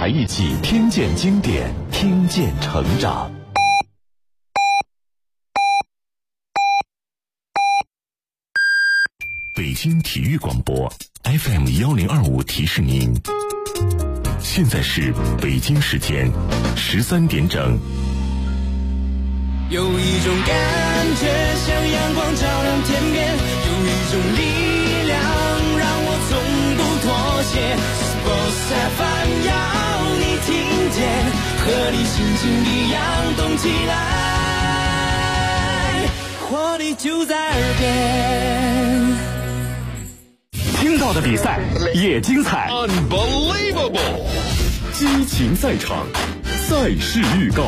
台一起听见经典，听见成长。北京体育广播 FM1025提示您，现在是北京时间13点整。 有一种感觉像阳光照亮天边，有一种力量让我从不妥协。Sports FM 要你听见，和你心情一样动起来，活力就在耳边。 听到的比赛也精彩 Unbelievable 激情赛场，赛事预告。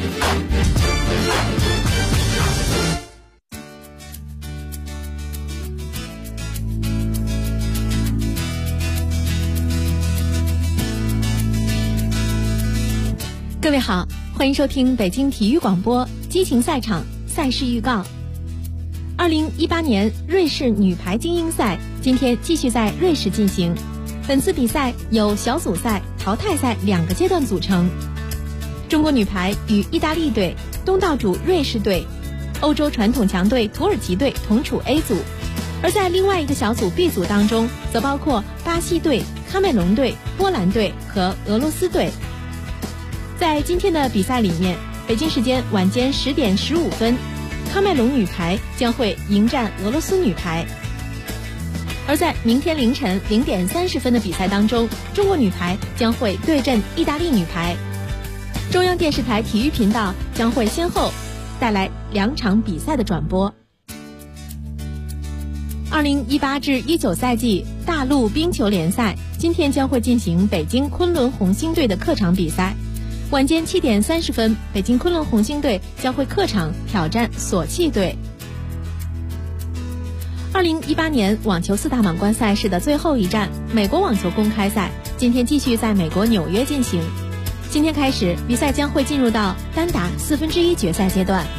各位好，欢迎收听北京体育广播激情赛场赛事预告。2018年瑞士女排精英赛今天继续在瑞士进行，本次比赛由小组赛、淘汰赛2个阶段组成。中国女排与意大利队、东道主瑞士队、欧洲传统强队土耳其队同处 A 组，而在另外一个小组 B 组当中，则包括巴西队、喀麦隆队、波兰队和俄罗斯队。在今天的比赛里面，北京时间晚间10点15分，喀麦隆女排将会迎战俄罗斯女排。而在明天凌晨0点30分的比赛当中，中国女排将会对阵意大利女排。中央电视台体育频道将会先后带来2场比赛的转播。2018至19赛季大陆冰球联赛今天将会进行北京昆仑红星队的客场比赛。晚间7点30分，北京昆仑红星队将会客场挑战索契队。2018年网球4大满贯赛事的最后一站，美国网球公开赛今天继续在美国纽约进行。今天开始，比赛将会进入到单打1/4决赛阶段。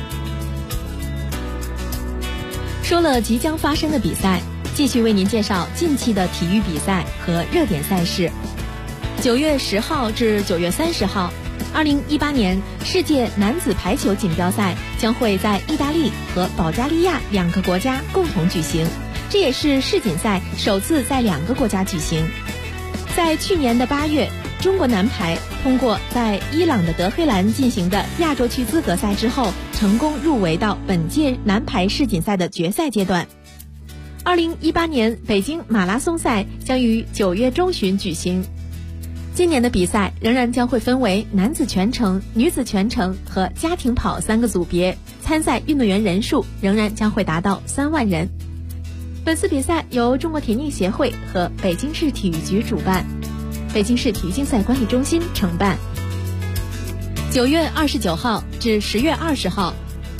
说了即将发生的比赛，继续为您介绍近期的体育比赛和热点赛事。9月10号至9月30号，2018年世界男子排球锦标赛将会在意大利和保加利亚2个国家共同举行，这也是世锦赛首次在2个国家举行。在去年的8月，中国男排通过在伊朗的德黑兰进行的亚洲区资格赛之后，成功入围到本届男排世锦赛的决赛阶段。2018年北京马拉松赛将于9月中旬举行。今年的比赛仍然将会分为男子全程、女子全程和家庭跑3个组别，参赛运动员人数仍然将会达到3万人。本次比赛由中国田径协会和北京市体育局主办，北京市体育竞赛管理中心承办。9月29号至10月20号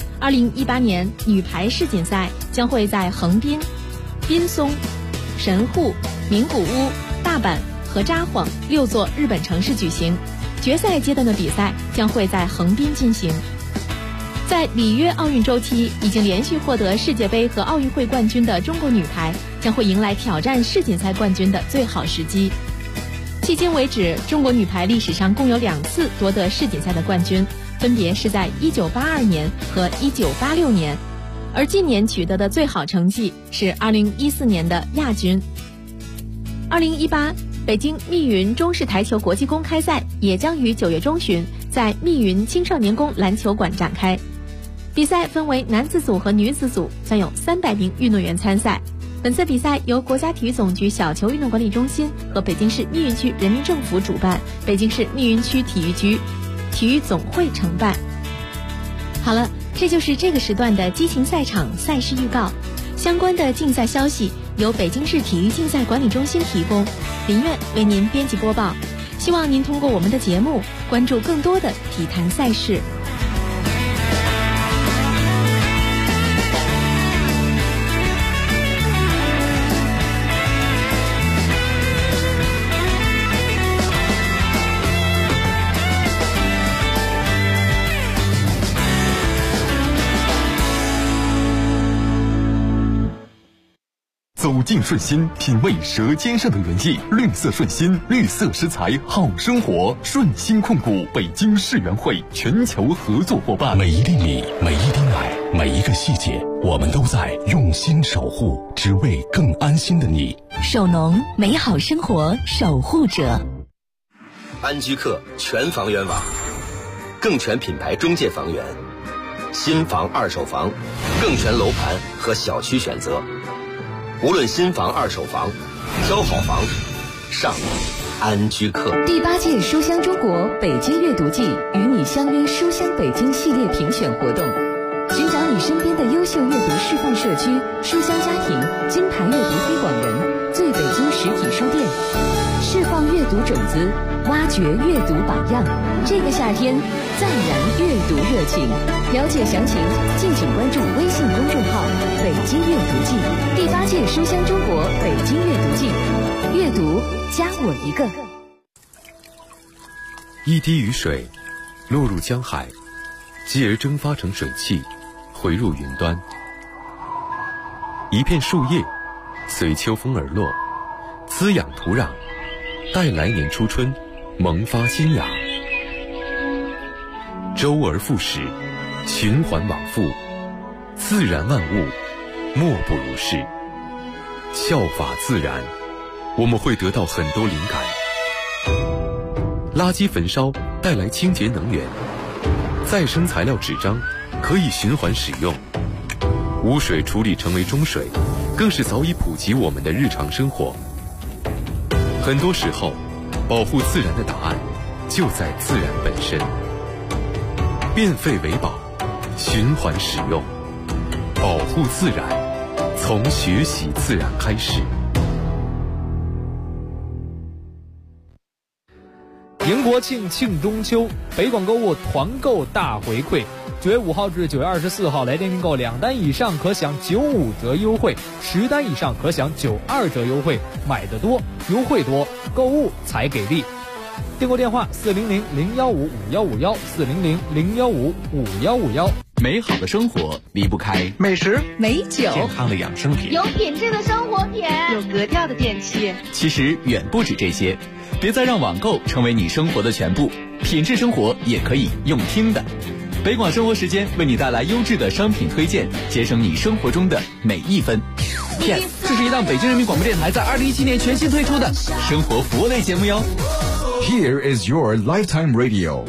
，2018年女排世锦赛将会在横滨、滨松、神户、名古屋、大阪和札幌6座日本城市举行，决赛阶段的比赛将会在横滨进行。在里约奥运周期已经连续获得世界杯和奥运会冠军的中国女排将会迎来挑战世锦赛冠军的最好时机。迄今为止，中国女排历史上共有2次夺得世锦赛的冠军，分别是在1982年和1986年，而近年取得的最好成绩是2014年的亚军。2018北京密云中式台球国际公开赛也将于9月中旬在密云青少年宫篮球馆展开。比赛分为男子组和女子组，将有300名运动员参赛。本次比赛由国家体育总局小球运动管理中心和北京市密云区人民政府主办，北京市密云区体育局体育总会承办。好了，这就是这个时段的激情赛场赛事预告。相关的竞赛消息由北京市体育竞赛管理中心提供，林苑为您编辑播报。希望您通过我们的节目关注更多的体坛赛事。 走进顺心，品味舌尖上的原意。绿色顺心，绿色食材好生活。顺心控股北京世园会全球合作伙伴。 每一粒米，每一滴奶，每一个细节，我们都在用心守护，只为更安心的你。 首农，美好生活守护者。 安居客全房源网，更全品牌中介房源，新房、二手房，更全楼盘和小区选择。无论新房、二手房，挑好房，上安居客。 第8届书香中国北京阅读季与你相约书香北京系列评选活动，寻找你身边的优秀阅读示范社区、书香家庭、金牌阅读推广人、最北京实体书店，释放阅读种子，挖掘阅读榜样。这个夏天再燃阅读热情。了解详情，敬请关注微信公众号“北京阅读季”。第8届书香中国北京阅读季，阅读加我一个。 一滴雨水落入江海，继而蒸发成水汽，回入云端。一片树叶随秋风而落，滋养土壤，待来年初春萌发新芽。周而复始，循环往复，自然万物莫不如是。效法自然，我们会得到很多灵感。垃圾焚烧带来清洁能源，再生材料纸张可以循环使用，污水处理成为中水，更是早已普及我们的日常生活。很多时候，保护自然的答案就在自然本身。变废为宝，循环使用，保护自然，从学习自然开始。 迎国庆，庆中秋，北广购物团购大回馈。9月5号至9月24号，来电订购2单以上可享95折优惠，10单以上可享92折优惠。买得多，优惠多，购物才给力。订购电话400-015-5151400-015-515。 美好的生活离不开美食、 美酒、 健康的养生品、 有品质的生活品、 有格调的电器。 其实远不止这些，别再让网购成为你生活的全部，品质生活也可以用听的。北广生活时间为你带来优质的商品推荐，节省你生活中的每一分。PS， 这是一档北京人民广播电台在2017年全新推出的生活服务类节目哟。 Here is your lifetime radio。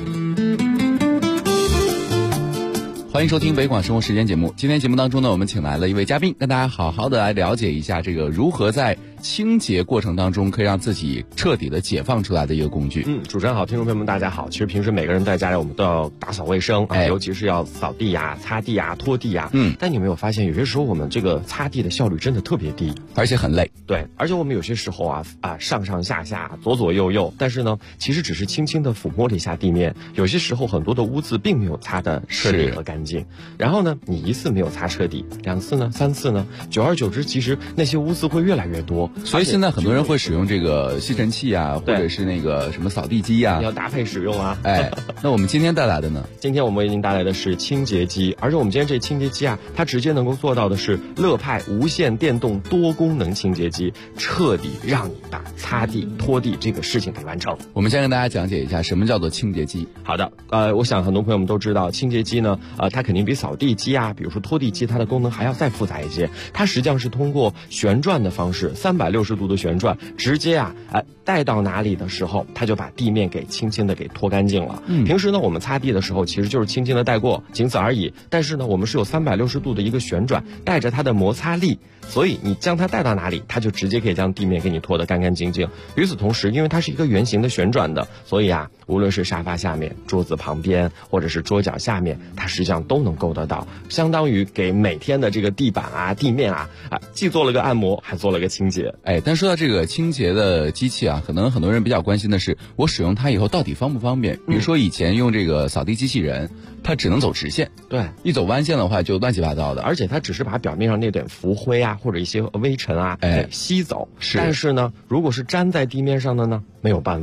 欢迎收听北广生活时间节目。今天节目当中呢，我们请来了一位嘉宾，跟大家好好的来了解一下这个如何在清洁过程当中可以让自己彻底的解放出来的一个工具。 主持人好，听众朋友们大家好。其实平时每个人在家里我们都要打扫卫生啊，尤其是要扫地呀、擦地呀、拖地呀。但你有没有发现，有些时候我们这个擦地的效率真的特别低， 而且很累。 对，而且我们有些时候上上下下、左左右右，但是呢，其实只是轻轻的抚摸了一下地面，有些时候很多的污渍并没有擦得彻底和干净。然后呢，你1次没有擦彻底，2次呢，3次呢，久而久之，其实那些污渍会越来越多。 所以现在很多人会使用这个吸尘器啊，或者是那个什么扫地机啊， 要搭配使用啊。 那我们今天带来的呢？ 今天我们为您带来的是清洁机，而且我们今天这清洁机它直接能够做到的是乐派无线电动多功能清洁机，彻底让你把擦地、拖地这个事情给完成。 我们先跟大家讲解一下什么叫做清洁机。 好的，我想很多朋友们都知道，清洁机呢，它肯定比扫地机比如说拖地机，它的功能还要再复杂一些。它实际上是通过旋转的方式，360度的旋转，直接带到哪里的时候，它就把地面给轻轻的给拖干净了。平时呢，我们擦地的时候其实就是轻轻的带过，仅此而已。但是呢，我们是有360度的一个旋转，带着它的摩擦力，所以你将它带到哪里，它就直接可以将地面给你拖得干干净净。与此同时，因为它是一个圆形的旋转的，所以无论是沙发下面、桌子旁边，或者是桌角下面，它实际上都能够得到，相当于给每天的这个地板地面既做了个按摩，还做了个清洁。 但说到这个清洁的机器可能很多人比较关心的是，我使用它以后到底方不方便？比如说以前用这个扫地机器人，它只能走直线， 对， 一走弯线的话就乱七八糟的， 而且它只是把表面上那点浮灰或者一些微尘吸走。 是， 但是呢，如果是粘在地面上的呢，没有办法，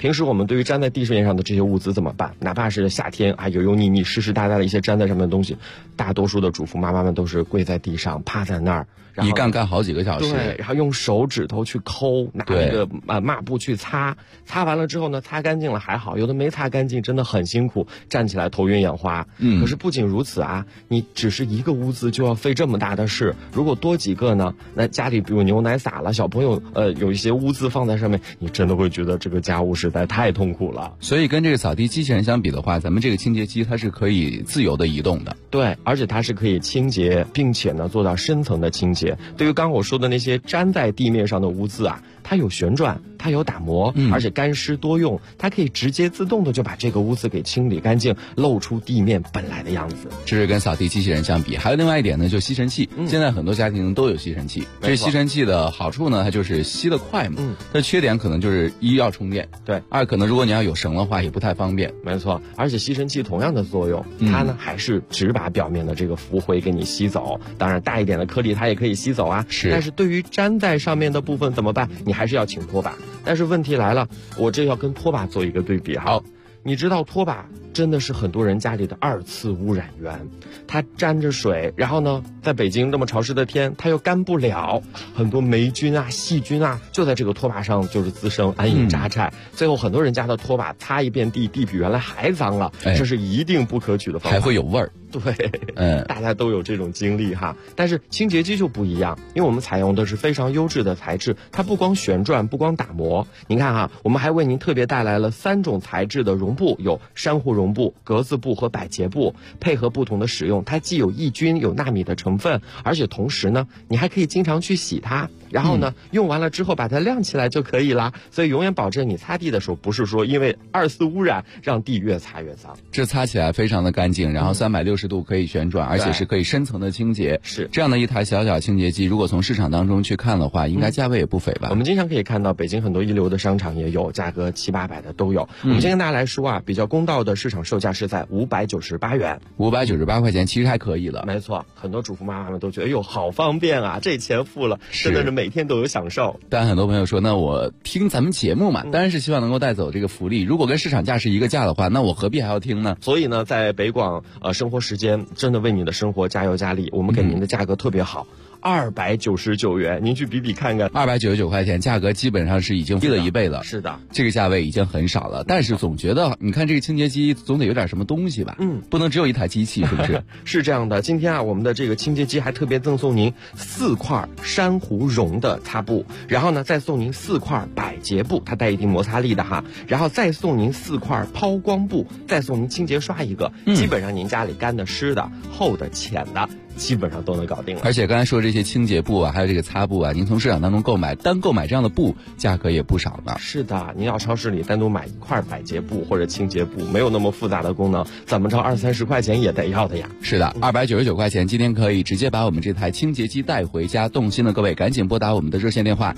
平时我们对于粘在地面上的这些物资怎么办？哪怕是夏天啊，油油腻腻、湿湿哒哒的一些粘在上面的东西，大多数的主妇妈妈们都是跪在地上，趴在那儿。 一干好几个小时， 对，然后用手指头去抠，拿那个抹布去擦完了之后呢，擦干净了还好，有的没擦干净真的很辛苦，站起来头晕眼花。可是不仅如此啊，你只是一个屋子就要费这么大的事，如果多几个呢，那家里比如牛奶洒了，小朋友有一些污渍放在上面，你真的会觉得这个家务实在太痛苦了。 所以跟这个扫地机器人相比的话，咱们这个清洁机它是可以自由的移动的。 对，而且它是可以清洁，并且呢做到深层的清洁。对于刚我说的那些粘在地面上的污渍啊，它有旋转，它有打磨，而且干湿多用，它可以直接自动的就把这个污渍给清理干净，露出地面本来的样子。 这是跟扫地机器人相比。还有另外一点呢，就吸尘器。现在很多家庭都有吸尘器，这吸尘器的好处呢，它就是吸得快嘛。它的缺点可能就是一要充电， 对， 二可能如果你要有绳的话也不太方便。 没错，而且吸尘器同样的作用，它呢还是只把表面的这个浮灰给你吸走，当然大一点的颗粒它也可以吸走啊。但是对于粘在上面的部分怎么办？你还是要请拖把。但是问题来了，我这要跟拖把做一个对比哈。好，你知道拖把真的是很多人家里的2次污染源，它沾着水，然后呢，在北京这么潮湿的天，它又干不了，很多霉菌啊、细菌啊，就在这个拖把上就是滋生，安营扎寨。最后很多人家的拖把擦一遍地，地比原来还脏了，这是一定不可取的方法， 还会有味儿。 对，大家都有这种经历哈。但是清洁机就不一样，因为我们采用的是非常优质的材质，它不光旋转，不光打磨。您看哈，我们还为您特别带来了3种材质的绒布，有珊瑚绒布、格子布和百洁布，配合不同的使用，它既有抑菌、有纳米的成分，而且同时呢，你还可以经常去洗它，然后呢，用完了之后把它晾起来就可以啦。所以永远保证你擦地的时候，不是说因为2次污染让地越擦越脏， 这擦起来非常的干净，然后360度可以旋转，而且是可以深层的清洁。 是这样的一台小小清洁机，如果从市场当中去看的话，应该价位也不菲吧？ 我们经常可以看到北京很多一流的商场也有，价格700-800的都有。我们先跟大家来说啊，比较公道的市场售价是在598元 ，598块钱其实还可以了。 没错，很多主妇妈妈们都觉得，哎呦，好方便啊，这钱付了，真的是每天都有享受。 但很多朋友说，那我听咱们节目嘛，当然是希望能够带走这个福利。如果跟市场价是一个价的话，那我何必还要听呢？ 所以呢，在北广生活时间真的为你的生活加油加力，我们给您的价格特别好。299元，您去比比看看 ，299块钱，价格基本上是已经低了1倍了。 是的， 这个价位已经很少了，但是总觉得，你看这个清洁机总得有点什么东西吧？不能只有一台机器，是不是？ 是这样的，今天啊，我们的这个清洁机还特别赠送您4块珊瑚绒的擦布，然后呢，再送您4块百洁布，它带一定摩擦力的哈，然后再送您4块抛光布，再送您清洁刷一个，基本上您家里干的、湿的、厚的、浅的，基本上都能搞定了。 而且刚才说这些清洁布啊，还有这个擦布啊，您从市场当中购买，单购买这样的布价格也不少呢。 是的，您要超市里单独买1块百洁布或者清洁布，没有那么复杂的功能，怎么着20-30块钱也得要的呀。 是的，299块钱，今天可以直接把我们这台清洁机带回家。动心的各位赶紧拨打我们的热线电话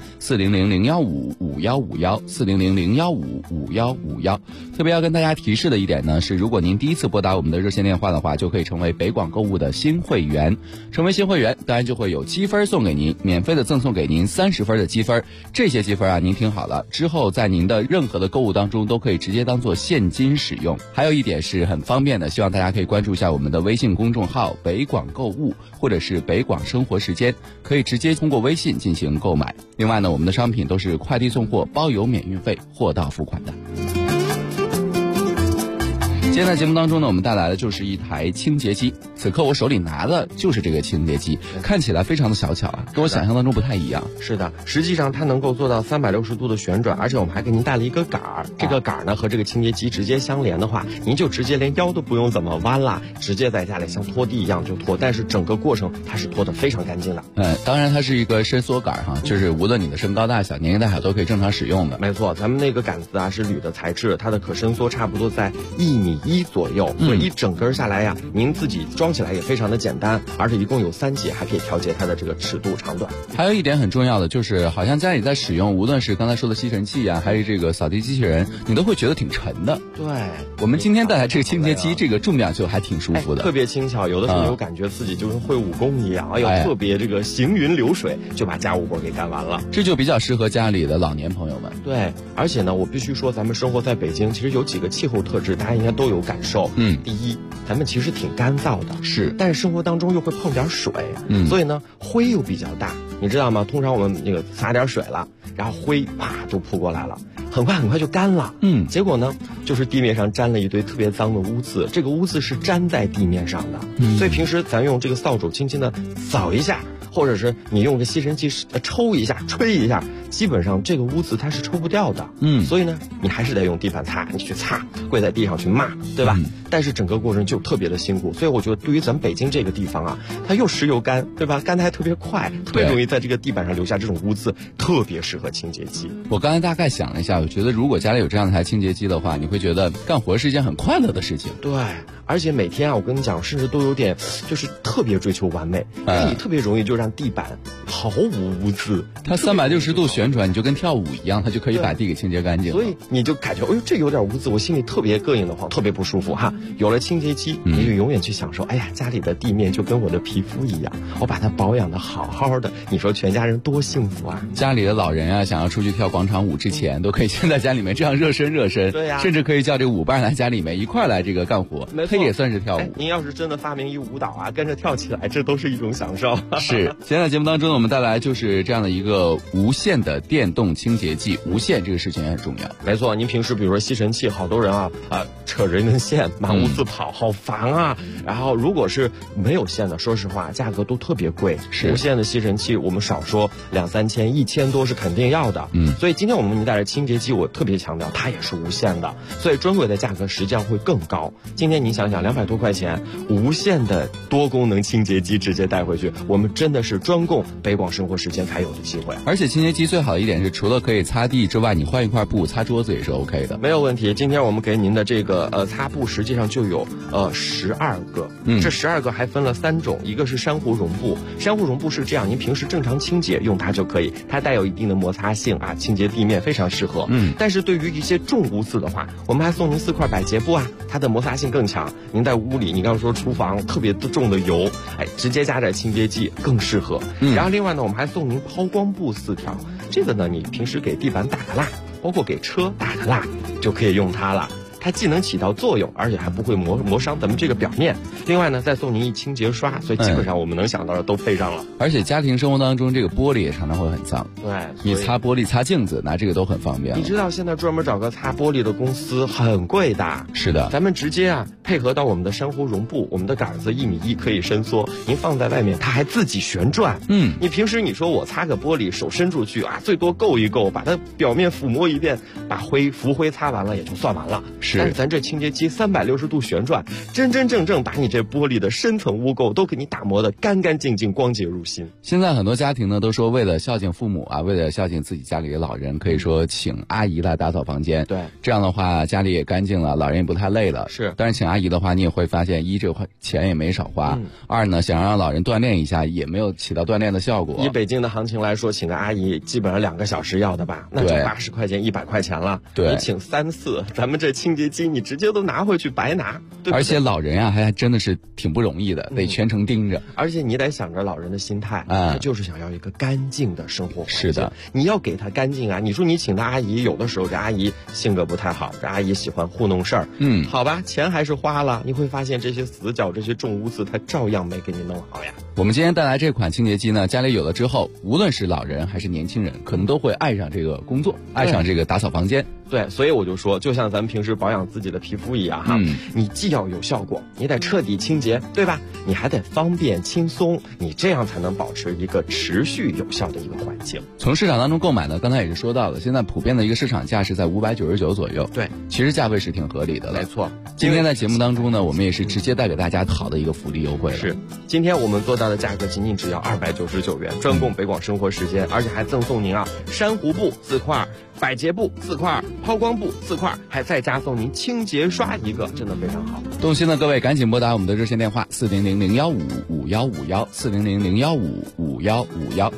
400-015-5151，400-015-5151。特别要跟大家提示的一点呢是，如果您第一次拨打我们的热线电话的话，就可以成为北广购物的新会员。成为新会员，当然就会有积分送给您，免费的赠送给您30分的积分。这些积分啊，您听好了，之后在您的任何的购物当中都可以直接当做现金使用。还有一点是很方便的，希望大家可以关注一下我们的微信公众号北广购物，或者是北广生活时间，可以直接通过微信进行购买。另外呢，我们的商品都是快递送货，包邮免运费，货到付款的。今天在节目当中呢，我们带来的就是一台清洁机。此刻我手里拿的就是这个清洁机，看起来非常的小巧啊，跟我想象当中不太一样。 是的，实际上它能够做到360度的旋转，而且我们还给您带了一个杆儿。这个杆儿呢和这个清洁机直接相连的话，您就直接连腰都不用怎么弯啦，直接在家里像拖地一样就拖。但是整个过程它是拖得非常干净的。 当然它是一个伸缩杆哈，就是无论你的身高大小、年龄大小都可以正常使用的。 没错，咱们那个杆子啊是铝的材质，它的可伸缩差不多在1.1米左右，所以一整根下来呀，您自己装装起来也非常的简单，而且一共有3节，还可以调节它的这个尺度长短。 还有一点很重要的就是，好像家里在使用，无论是刚才说的吸尘器啊，还是这个扫地机器人，你都会觉得挺沉的。 对， 我们今天带来这个清洁机，这个重量就还挺舒服的， 特别轻巧。有的时候有感觉自己就跟会武功一样，哎呦，特别这个行云流水，就把家务活给干完了。 这就比较适合家里的老年朋友们。 对，而且呢，我必须说，咱们生活在北京，其实有几个气候特质，大家应该都有感受。第一，咱们其实挺干燥的， 是， 但是生活当中又会碰点水，所以呢，灰又比较大，你知道吗？通常我们那个洒点水了，然后灰啪就扑过来了。很快就干了，结果呢，就是地面上沾了一堆特别脏的污渍，这个污渍是粘在地面上的，所以平时咱用这个扫帚轻轻的扫一下，或者是你用个吸尘器抽一下、吹一下，基本上这个污渍它是抽不掉的，所以呢，你还是得用地板擦，你去擦，跪在地上去骂，对吧？但是整个过程就特别的辛苦，所以我觉得对于咱们北京这个地方啊，它又湿又干，对吧？干的还特别快，特别容易在这个地板上留下这种污渍，特别适合清洁机。 我刚才大概想了一下，我觉得如果家里有这样的台清洁机的话，你会觉得干活是一件很快乐的事情。 对，而且每天啊，我跟你讲，甚至都有点就是特别追求完美，因为你特别容易就让地板毫无污渍。 它360度旋转，你就跟跳舞一样，它就可以把地给清洁干净了。 所以你就感觉，哎呦，这有点污渍，我心里特别膈应的慌，特别不舒服哈。有了清洁机，你就永远去享受，哎呀，家里的地面就跟我的皮肤一样，我把它保养的好好的，你说全家人多幸福啊！ 家里的老人啊，想要出去跳广场舞之前，都可以先在家里面这样热身， 对呀， 甚至可以叫这个舞伴来家里面一块来这个干活，它也算是跳舞。 您要是真的发明一舞蹈啊，跟着跳起来，这都是一种享受。 是，现在节目当中呢，我们带来就是这样的一个无线的电动清洁剂，无线这个事情也很重要。 没错，您平时比如说吸尘器，好多人扯着一根线满屋子跑，好烦啊。然后如果是没有线的，说实话价格都特别贵。 是， 无线的吸尘器我们少说2-3千，1000多是肯定要的。所以今天我们给您带来清洁机，我特别强调它也是无线的，所以专柜的价格实际上会更高。今天您想想，200多块钱无线的多功能清洁机直接带回去，我们真的是专供北广生活时间才有的机会。 而且清洁机最好的一点是，除了可以擦地之外，你换一块布擦桌子也是 OK 的， 没有问题。今天我们给您的这个擦布实际上就有12个，这12个还分了3种，一个是珊瑚绒布，珊瑚绒布是这样，您平时正常清洁用它就可以，它带有一定的摩擦性啊，清洁地面非常适合。但是对于一些重污渍的话，我们还送您4块百洁布啊，它的摩擦性更强。您在屋里，你刚说厨房特别重的油，直接加点清洁剂更适合。然后另外呢，我们还送您抛光布4条，这个呢，你平时给地板打个蜡，包括给车打个蜡，就可以用它了。它既能起到作用，而且还不会磨伤咱们这个表面。另外呢，再送您一清洁刷，所以基本上我们能想到的都配上了。 而且家庭生活当中，这个玻璃也常常会很脏。 对， 你擦玻璃、擦镜子，拿这个都很方便。 你知道现在专门找个擦玻璃的公司很贵的。 是的， 咱们直接配合到我们的珊瑚绒布，我们的杆子1.1米可以伸缩，您放在外面它还自己旋转。你平时你说我擦个玻璃，手伸出去最多够一够，把它表面抚摸一遍，把浮灰擦完了也就算完了。但是咱这清洁机360度旋转，真正把你这玻璃的深层污垢都给你打磨得干干净净，光洁入心。 现在很多家庭呢都说，为了孝敬父母为了孝敬自己家里的老人，可以说请阿姨来打扫房间。 对， 这样的话家里也干净了，老人也不太累了。 是， 但是请阿姨的话，你也会发现，一这个钱也没少花，二呢想让老人锻炼一下，也没有起到锻炼的效果。 以北京的行情来说，请个阿姨基本上2个小时要的吧，那就80块钱、100块钱了。 对， 你请3次，咱们这清洁机你直接都拿回去白拿，对不对？ 而且老人还真的是挺不容易的，得全程盯着。 而且你得想着老人的心态，他就是想要一个干净的生活环境。 是的， 你要给他干净啊！你说你请的阿姨，有的时候这阿姨性格不太好，这阿姨喜欢糊弄事儿。好吧，钱还是花了，你会发现这些死角、这些重污渍，它照样没给你弄好呀。 我们今天带来这款清洁机呢，家里有了之后，无论是老人还是年轻人，可能都会爱上这个工作，爱上这个打扫房间。 对，所以我就说，就像咱们平时保养自己的皮肤一样哈，你既要有效果，你得彻底清洁，对吧？你还得方便轻松，你这样才能保持一个持续有效的一个环境。 从市场当中购买呢，刚才也是说到了，现在普遍的一个市场价是在599左右。 对， 其实价位是挺合理的了。 没错。 今天在节目当中呢，我们也是直接带给大家好的一个福利优惠了。 是，今天我们做到的价格仅仅只要299元，专供北广生活时间，而且还赠送您珊瑚布4块。 百洁布4块，抛光布4块，还再加送您清洁刷1个，真的非常好。 动心的各位赶紧拨打我们的热线电话400-015-5151，400-015-5151。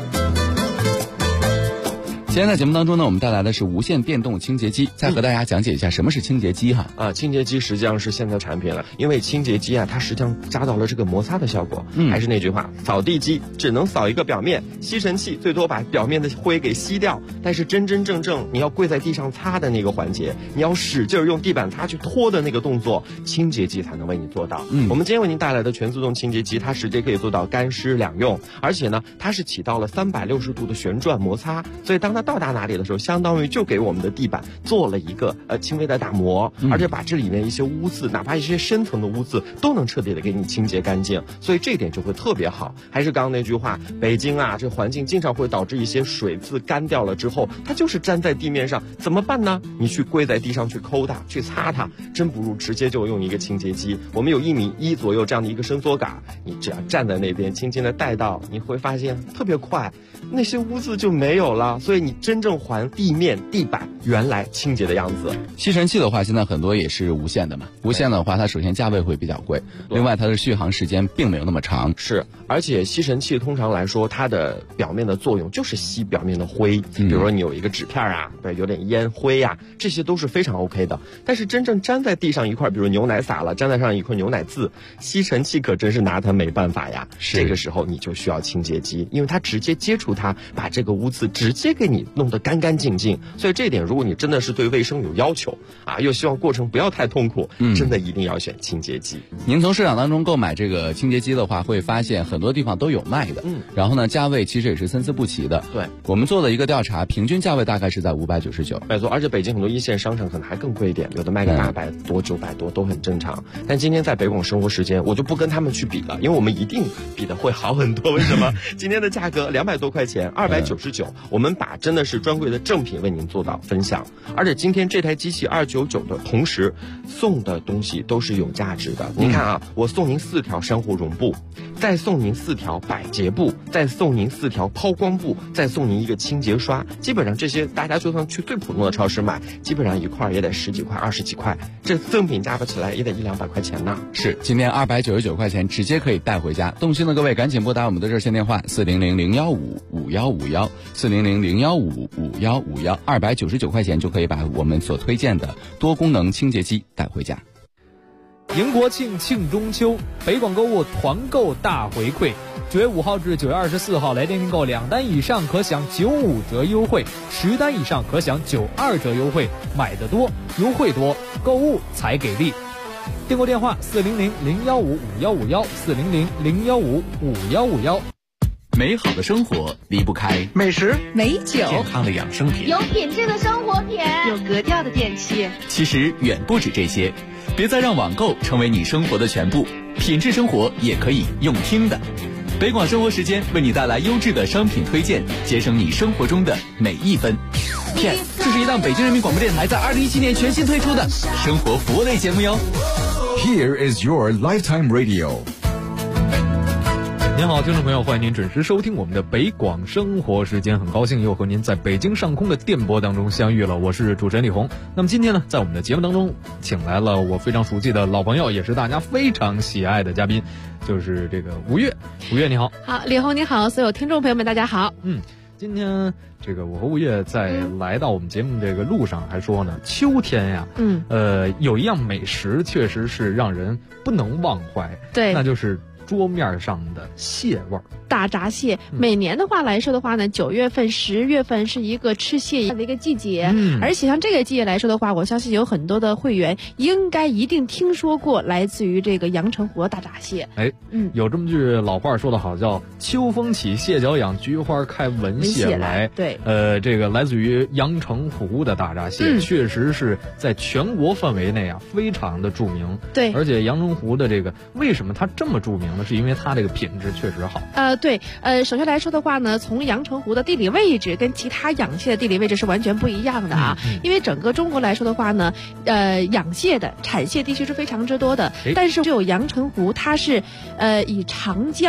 今天在节目当中呢，我们带来的是无线电动清洁机，再和大家讲解一下什么是清洁机哈。 清洁机实际上是现在产品了，因为清洁机它实际上加到了这个摩擦的效果。还是那句话，扫地机只能扫一个表面，吸尘器最多把表面的灰给吸掉，但是真真正正你要跪在地上擦的那个环节，你要使劲用地板擦去拖的那个动作，清洁机才能为你做到。我们今天为您带来的全自动清洁机，它直接可以做到干湿两用，而且呢，它是起到了360度的旋转摩擦，所以当它到达哪里的时候，相当于就给我们的地板做了一个轻微的打磨，而且把这里面一些污渍，哪怕一些深层的污渍，都能彻底的给你清洁干净，所以这一点就会特别好。还是刚刚那句话，北京这环境经常会导致一些水渍干掉了之后，它就是粘在地面上，怎么办呢？你去跪在地上去抠它，去擦它，真不如直接就用一个清洁机。我们有1.1米左右这样的一个伸缩杆，你只要站在那边，轻轻的带到，你会发现特别快，那些污渍就没有了，所以你真正还地面地板原来清洁的样子。 吸尘器的话，现在很多也是无线的嘛，无线的话它首先价位会比较贵，另外它的续航时间并没有那么长。 是，而且吸尘器通常来说它的表面的作用就是吸表面的灰，比如说你有一个纸片对，有点烟灰这些都是非常 OK 的。但是真正粘在地上一块，比如牛奶洒了，粘在上一块牛奶渍，吸尘器可真是拿它没办法呀。这个时候你就需要清洁机，因为它直接接触它，把这个污渍直接给你弄得干干净净。所以这一点，如果你真的是对卫生有要求又希望过程不要太痛苦，真的一定要选清洁机。 您从市场当中购买这个清洁机的话，会发现很多地方都有卖的，然后呢，价位其实也是参差不齐的。 对， 我们做了一个调查，平均价位大概是在599。 没错，而且北京很多一线商场可能还更贵一点，有的卖个800多、900多都很正常。但今天在北广生活时间，我就不跟他们去比了，因为我们一定比的会好很多。为什么？今天的价格200多块钱，299，我们把真的是专柜的正品为您做到分享。而且今天这台机器299的同时送的东西都是有价值的。您看我送您4条珊瑚绒布，再送您4条百洁布，再送您4条抛光布，再送您一个清洁刷。基本上这些大家就算去最普通的超市买，基本上一块也得10几块、20几块，这赠品加不起来也得100-200块钱呢。 是，今天299块钱直接可以带回家。动心的各位赶紧拨打我们的热线电话400-015-5151，400-015-5151，299块钱就可以把我们所推荐的多功能清洁机带回家。 迎国庆庆中秋，北广购物团购大回馈，9月5号至9月24号来电订购2单以上可享95折优惠，10单以上可享92折优惠，买得多优惠多，购物才给力。订购电话400-015-5151，400-015-5151。 美好的生活离不开美食、 美酒、 健康的养生品、 有品质的生活品、 有格调的电器。 其实远不止这些，别再让网购成为你生活的全部，品质生活也可以用听的。北广生活时间为你带来优质的商品推荐，节省你生活中的每一分。这是一档北京人民广播电台在2017年全新推出的生活服务类节目哟。 Here is your lifetime radio。 您好，听众朋友，欢迎您准时收听我们的北广生活时间，很高兴又和您在北京上空的电波当中相遇了，我是主持人李红。那么今天呢，在我们的节目当中请来了我非常熟悉的老朋友，也是大家非常喜爱的嘉宾，就是这个吴越。吴越你好。 好，李红你好，所有听众朋友们大家好。 今天这个我和吴越在来到我们节目这个路上还说呢，秋天呀，有一样美食确实是让人不能忘怀， 对， 那就是桌面上的蟹味儿。 大闸蟹，每年的话来说的话呢，9月份、10月份是一个吃蟹的一个季节，而且像这个季节来说的话，我相信有很多的会员一定听说过来自于这个阳澄湖的大闸蟹。 有这么句老话说得好，叫秋风起，蟹脚痒，菊花开，闻蟹来。 对， 这个来自于阳澄湖的大闸蟹，确实是在全国范围内非常的著名。 对， 而且阳澄湖的这个为什么它这么著名呢？是因为它这个品质确实好。 对，首先来说的话呢，从阳澄湖的地理位置跟其他养蟹的地理位置是完全不一样的啊。因为整个中国来说的话呢，养蟹的产蟹地区是非常之多的，但是只有阳澄湖它是以长江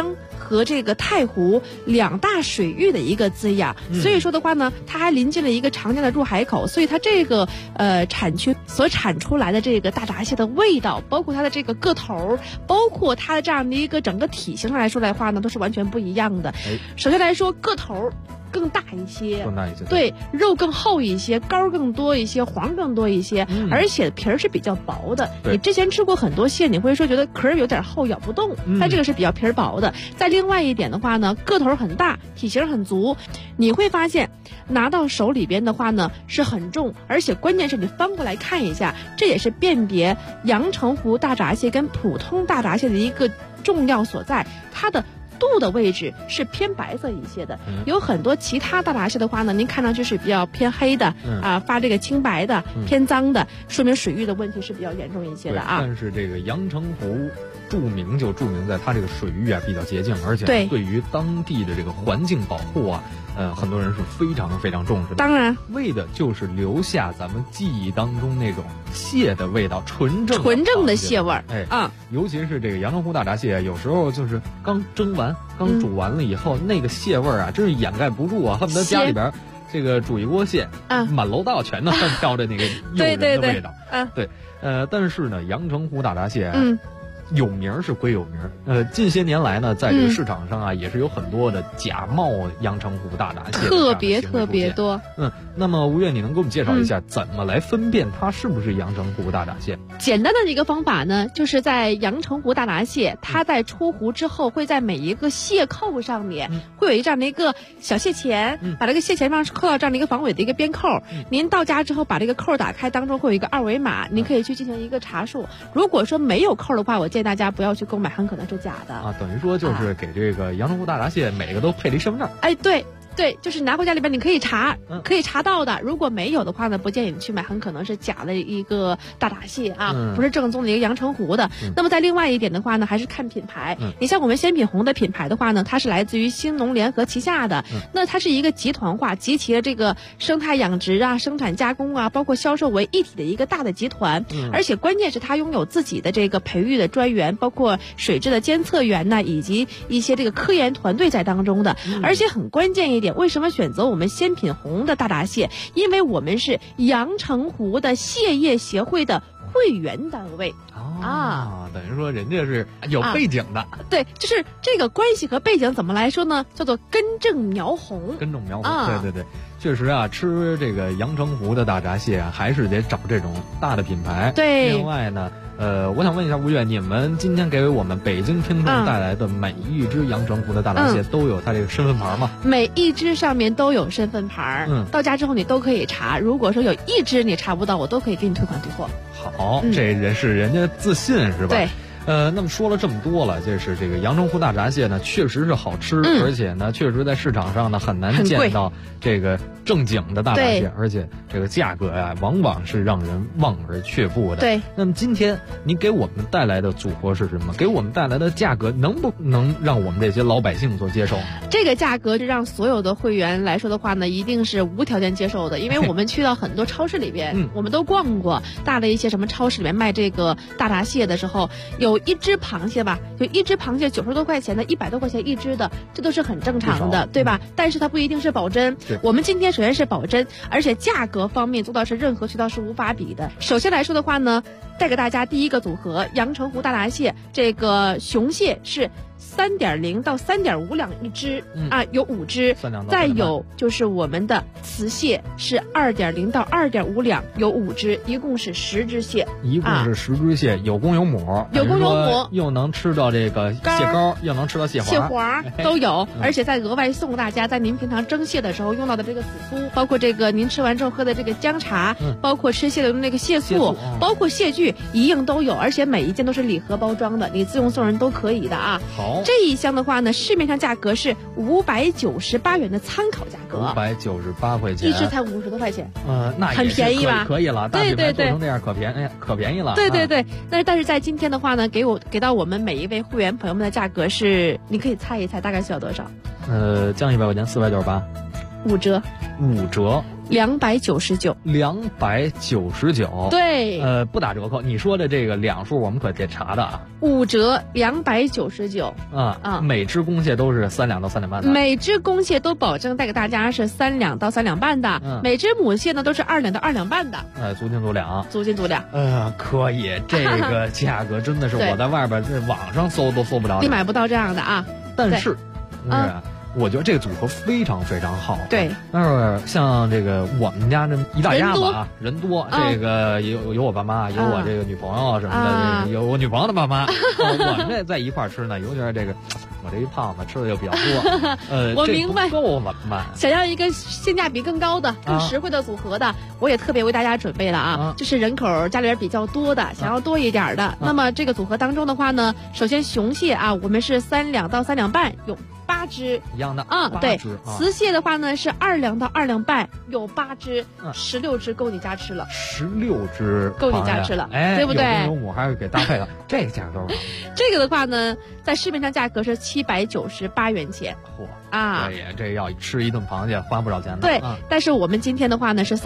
和这个太湖2大水域的一个滋养，所以说的话呢，它还临近了一个长江的入海口，所以它这个产区所产出来的这个大闸蟹的味道，包括它的这个个头，包括它的这样的一个整个体型上来说的话呢，都是完全不一样的。首先来说，个头更大一些，对，肉更厚一些，膏更多一些，黄更多一些，而且皮儿是比较薄的。你之前吃过很多蟹，你会说觉得壳儿有点厚，咬不动，但这个是比较皮儿薄的。再另外一点的话呢，个头很大，体型很足，你会发现拿到手里边的话呢是很重，而且关键是你翻过来看一下，这也是辨别阳澄湖大闸蟹跟普通大闸蟹的一个重要所在，它的肚的位置是偏白色一些的，有很多其他大闸蟹的话呢，您看上去是比较偏黑的发这个青白的，偏脏的，说明水域的问题是比较严重一些的啊。 但是这个阳澄湖著名在它这个水域比较洁净，而且对于当地的这个环境保护很多人是非常非常重视的。 当然， 为的就是留下咱们记忆当中那种蟹的味道，纯正的蟹味儿。 尤其是这个阳澄湖大闸蟹，有时候就是刚蒸完、刚煮完了以后，那个蟹味儿真是掩盖不住啊，恨不得家里边这个煮一锅蟹，满楼道全都飘着那个诱人的味道。对，但是呢，阳澄湖大闸蟹有名是归有名，近些年来呢，在这个市场上也是有很多的假冒阳澄湖大闸蟹， 特别多。 那么吴越，你能给我们介绍一下怎么来分辨它是不是阳澄湖大闸蟹？ 简单的一个方法呢，就是在阳澄湖大闸蟹，它在出湖之后，会在每一个蟹扣上面会有这样的一个小蟹钳，把这个蟹钳上扣到这样的一个防伪的一个边扣。您到家之后把这个扣打开，当中会有一个2维码，您可以去进行一个查数。如果说没有扣的话，我建议大家不要去购买，很可能是假的等于说就是给这个阳澄湖大闸蟹每个都配了一身份证。 对，就是拿回家里边你可以查，可以查到的。如果没有的话呢，不建议你去买，很可能是假的一个大闸蟹不是正宗的一个阳澄湖的。那么在另外一点的话呢，还是看品牌。你像我们鲜品红的品牌的话呢，它是来自于兴农联合旗下的，那它是一个集团化，集齐了这个生态养殖生产加工包括销售为一体的一个大的集团。而且关键是它拥有自己的这个培育的专员，包括水质的监测员以及一些这个科研团队在当中的。而且很关键一点，为什么选择我们鲜品红的大闸蟹？因为我们是阳澄湖的蟹业协会的会员单位等于说人家是有背景的。 对，就是这个关系和背景怎么来说呢？叫做根正苗红。 对，确实吃这个阳澄湖的大闸蟹还是得找这种大的品牌。 对， 另外呢我想问一下吴越，你们今天给我们北京听众带来的每一只阳澄湖的大闸蟹都有它这个身份牌吗？ 每一只上面都有身份牌，到家之后你都可以查。如果说有一只你查不到，我都可以给你退款退货。 好，这人是人家自信是吧？ 对。 那么说了这么多了，就是这个阳澄湖大闸蟹呢，确实是好吃，而且呢，确实在市场上呢很难见到这个正经的大闸蟹，而且这个价格往往是让人望而却步的。 对。 那么今天您给我们带来的组合是什么？给我们带来的价格能不能让我们这些老百姓所接受？ 这个价格是让所有的会员来说的话呢，一定是无条件接受的，因为我们去到很多超市里边，我们都逛过大的一些什么超市里面卖这个大闸蟹的时候，有一只螃蟹有一只螃蟹90多块钱的，100多块钱一只的，这都是很正常的，对吧？但是它不一定是保真。我们今天首先是保真，而且价格方面做到是任何渠道是无法比的。首先来说的话呢，带给大家第一个组合，阳澄湖大闸蟹，这个雄蟹是3.0到3.5两一只有5只，再有就是我们的雌蟹是2.0到2.5两，有5只，一共是10只蟹， 一共是10只蟹，有公有母，又能吃到这个蟹膏，又能吃到蟹黄都有，而且再额外送大家在您平常蒸蟹的时候用到的这个紫苏，包括这个您吃完之后喝的这个姜茶，包括吃蟹的那个蟹素，包括蟹具一应都有，而且每一件都是礼盒包装的，你自用送人都可以的好， 这一箱的话呢，市面上价格是598元的参考价格 ，598块钱， 一只才50多块钱， 那很便宜吧？ 可以了，大品牌做成这样可便宜了。 对，但是在今天的话呢，给到我们每一位会员朋友们的价格是，你可以猜一猜大概需要多少？ 降100块钱，498，5折。 299。 299。 对。 不打折扣。你说的这个两数我们可得查的啊。 5折299。 每只公蟹都是3两到3两半的。 每只公蟹都保证带给大家是3两到3两半的。每只母蟹呢都是2两到2两半的。 足斤足两。 足斤足两。 可以，这个价格真的是我在外边在网上搜都搜不着。 你买不到这样的啊。 但是，我觉得这个组合非常非常好。 对。 但是像这个我们家这一大家子啊，人多，这个有我爸妈，有我这个女朋友什么的，有我女朋友的爸妈，我们这在一块吃呢，尤其是这个。我这一胖子吃的就比较多， 我明白。 够了嘛？ 想要一个性价比更高的、更实惠的组合的，我也特别为大家准备了啊！就是人口家里人比较多的，想要多一点的。那么这个组合当中的话呢，首先雄蟹啊，我们是3两到3两半，有8只一样的对。雌蟹的话呢是2两到2两半，有8只，16只够你家吃了。 16只够你家吃了，对不对？ 有公有母还是给搭配了，这个价格。 这个的话呢，在市面上价格是798元钱。 对，这要吃一顿螃蟹花不少钱的。 对，但是我们今天的话呢是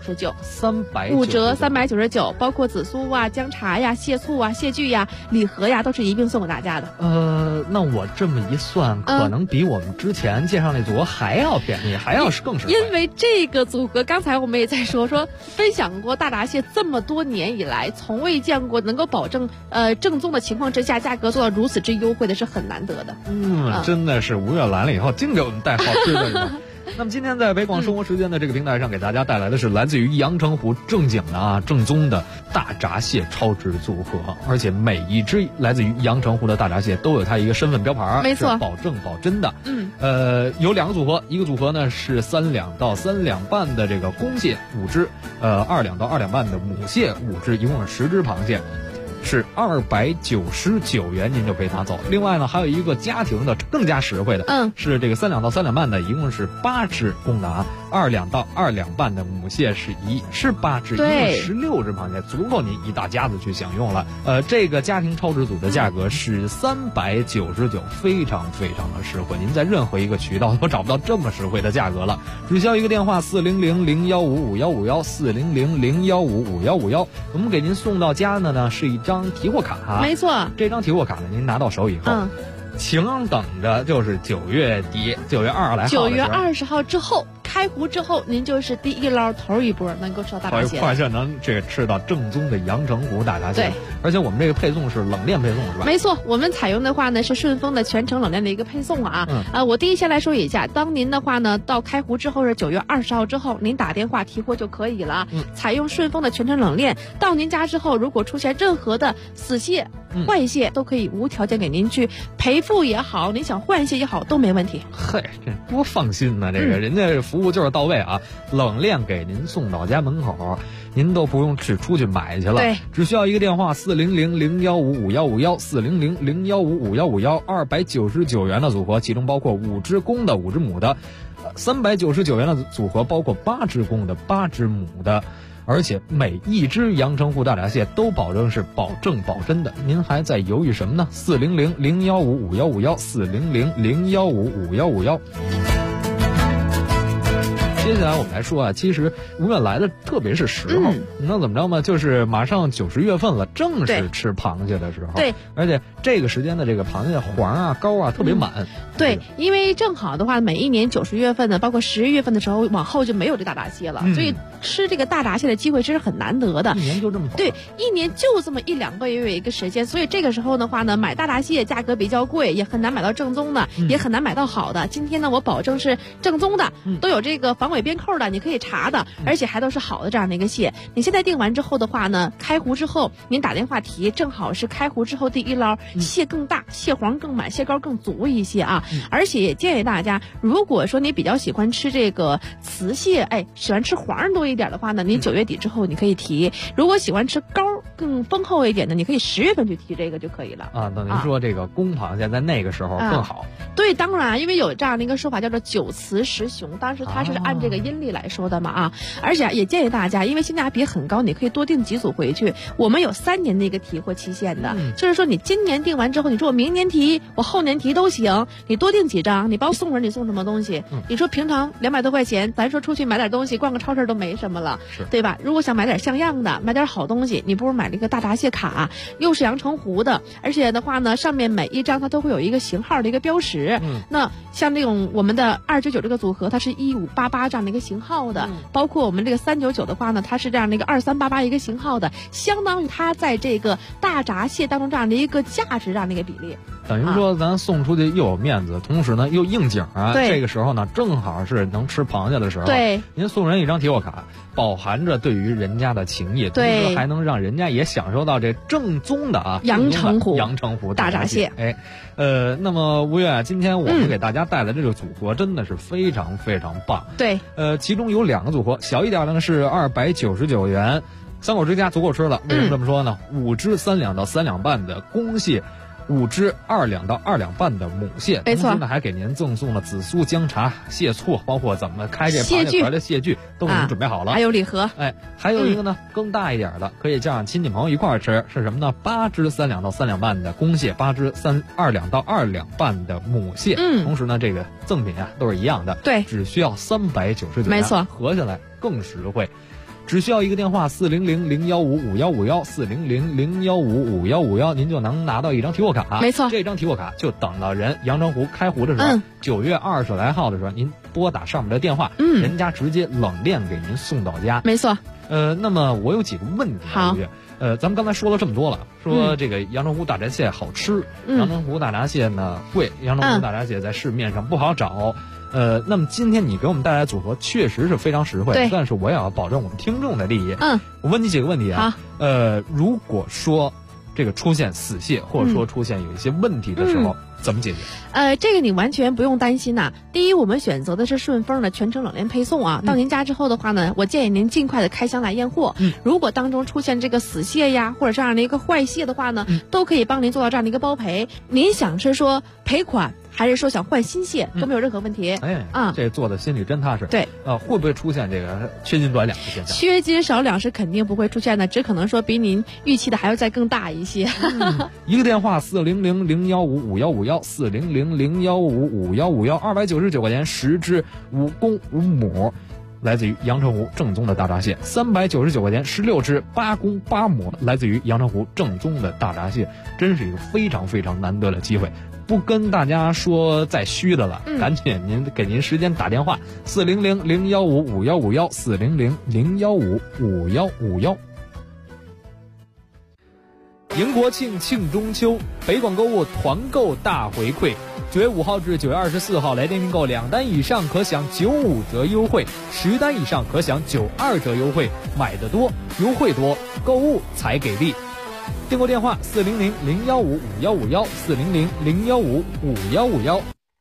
399。5折399，包括紫苏啊、姜茶呀、蟹醋啊、蟹具呀、礼盒呀，都是一并送给大家的。 那我这么一算，可能比我们之前介绍那组合还要便宜，还要更实惠。 因为这个组合，刚才我们也在说分享过大闸蟹这么多年以来，从未见过能够保证正宗的情况之下，价格做到如此之优惠的，是很难得的。 真的是5月来了以后，净给我们带好吃的。那么今天在北广生活时间的这个平台上，给大家带来的是来自于阳澄湖正经的正宗的大闸蟹超值组合，而且每一只来自于阳澄湖的大闸蟹都有它一个身份标牌， 没错， 是保证保真的。有2个组合，一个组合呢是3两到3两半的这个公蟹5只，2两到2两半的母蟹5只，一共是10只螃蟹。是299元，您就可以拿走。另外呢，还有一个家庭的更加实惠的，是这个3两到3两半的，一共是8只公的啊，2两到2两半的母蟹是8只，一共16只螃蟹，足够您一大家子去享用了。这个家庭超值组的价格是399，非常非常的实惠，您在任何一个渠道都找不到这么实惠的价格了。只需要一个电话400-015-5151，400-015-5151，我们给您送到家的呢是一张提货卡。 没错， 这张提货卡呢，您拿到手以后，请等着就是9月底，9月2来号 ，9月20号之后开湖之后，您就是第一捞头一波能够吃到大闸蟹， 快就能这个吃到正宗的阳澄湖大闸蟹。 对， 而且我们这个配送是冷链配送，是吧？ 没错，我们采用的话呢是顺丰的全程冷链的一个配送啊。我第一先来说一下，当您的话呢到开湖之后是9月20号之后，您打电话提货就可以了。采用顺丰的全程冷链，到您家之后，如果出现任何的死蟹、坏蟹，都可以无条件给您去赔付也好，您想换蟹也好，都没问题。 嘿，这多放心呢！这个人家服务就是到位啊，冷链给您送到家门口，您都不用出去买去了， 对， 只需要一个电话400-015-5151，400-015-5151，299元的组合，其中包括5只公的5只母的，399元的组合包括8只公的8只母的。而且每一只阳澄湖大闸蟹都保证是保证保真的，您还在犹豫什么呢？400-015-5151，400-015-5151。接下来我们来说啊，其实5月来的特别是时候，你知道怎么着吗？就是马上9、10月份了，正是吃螃蟹的时候。 对， 而且这个时间的这个螃蟹黄啊、膏啊特别满。 对，因为正好的话，每一年9、10月份呢，包括11月份的时候，往后就没有这大闸蟹了，所以吃这个大闸蟹的机会真是很难得的。 一年就这么对，一年就这么1、2个月有一个时间，所以这个时候的话呢，买大闸蟹价格比较贵，也很难买到正宗的，也很难买到好的。今天呢，我保证是正宗的，都有这个防伪边扣的，你可以查的，而且还都是好的这样的一个蟹。你现在订完之后的话呢，开湖之后您打电话提，正好是开湖之后第一捞，蟹更大，蟹黄更满，蟹膏更足一些啊。而且也建议大家，如果说你比较喜欢吃这个雌蟹，喜欢吃黄多一点的话呢，你9月底之后你可以提；如果喜欢吃膏更丰厚一点的，你可以10月份去提这个就可以了啊。等于说这个公螃蟹在那个时候更好。 对，当然，因为有这样的一个说法叫做9雌10雄，当时它是按这个阴历来说的嘛啊。而且也建议大家，因为性价比很高，你可以多订几组回去。我们有3年的一个提货期限的，就是说你今年订完之后，你说我明年提，我后年提都行，你多订几张，你包送人，你送什么东西？你说平常200多块钱，咱说出去买点东西，逛个超市都没什么了，对吧？如果想买点像样的，买点好东西，你不如买这个大闸蟹卡，又是阳澄湖的，而且的话呢，上面每一张它都会有一个型号的一个标识。那像这种我们的299这个组合，它是1588这样的一个型号的，包括我们这个399的话呢，它是这样的一个2388一个型号的，相当于它在这个大闸蟹当中这样的一个价值这样的一个比例。 等于说咱送出去又有面子，同时呢又应景啊。这个时候呢正好是能吃螃蟹的时候。 对， 您送人一张提货卡，饱含着对于人家的情谊，同时还能让人家也享受到这正宗的阳澄湖大闸蟹。那么吴越，今天我们给大家带来这个组合真的是非常非常棒。 对， 其中有2个组合，小一点的呢是299元，3口之家足够吃了。为什么这么说呢？5只3两到3两半的公蟹，5只2两到2两半的母蟹， 没错， 同时呢还给您赠送了紫苏、姜茶、蟹醋，包括怎么开这螃蟹壳的蟹具都给您准备好了。 还有礼盒。 还有一个呢更大一点的，可以叫上亲戚朋友一块儿吃，是什么呢？8只3两到3两半的公蟹，8只2两到2两半的母蟹。同时呢这个赠品都是一样的， 对， 只需要399元， 没错， 合下来更实惠。只需要一个电话400-015-5151，400-015-5151，您就能拿到一张提货卡。 没错， 这张提货卡就等到人阳澄湖开湖的时候，9月20来号的时候，您拨打上面的电话，人家直接冷链给您送到家。 没错。 那么我有几个问题。 好， 咱们刚才说了这么多了，说这个阳澄湖大闸蟹好吃，阳澄湖大闸蟹呢贵，阳澄湖大闸蟹在市面上不好找。那么今天你给我们带来的组合确实是非常实惠，但是我也要保证我们听众的利益。我问你几个问题啊。如果说这个出现死蟹，或者说出现有一些问题的时候，怎么解决？ 这个你完全不用担心呐。第一，我们选择的是顺丰的全程冷链配送啊。到您家之后的话呢，我建议您尽快的开箱来验货。如果当中出现这个死蟹呀，或者这样的一个坏蟹的话呢，都可以帮您做到这样的一个包赔。您想是说赔款，还是说想换新蟹，都没有任何问题。 这做的心里真踏实。 对， 会不会出现这个缺斤短两的现象？ 缺斤少两是肯定不会出现的，只可能说比您预期的还要再更大一些。 一个电话400-015-5151，400-015-5151，299块钱10只5公5母，来自于阳澄湖正宗的大闸蟹；399块钱16只8公8母，来自于阳澄湖正宗的大闸蟹。真是一个非常非常难得的机会。不跟大家说再虚的了，赶紧给您时间打电话400-015-5151，400-015-5151。 迎国庆，庆中秋，北广购物团购大回馈，9月5号至9月24号来电订购2单以上可享95折优惠，10单以上可享92折优惠，买得多，优惠多，购物才给力。订购电话400-015-5151，400-015-5151。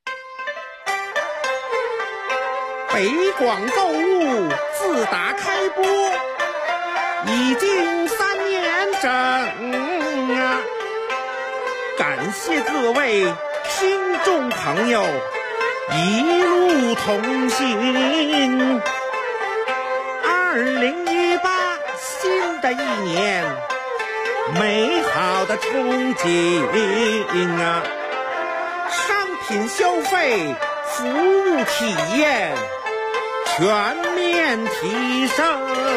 北广购物自打开播已经3年整啊！感谢各位听众朋友一路同行。2018新的一年，美好的憧憬啊！商品消费、服务体验全面提升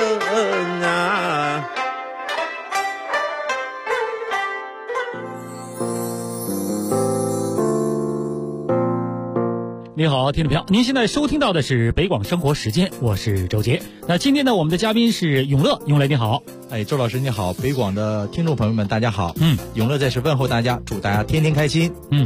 啊！ 你好，听众朋友，您现在收听到的是北广生活时间，我是周杰。那今天呢，我们的嘉宾是永乐，永乐你好。 周老师你好，北广的听众朋友们大家好。永乐在此问候大家，祝大家天天开心。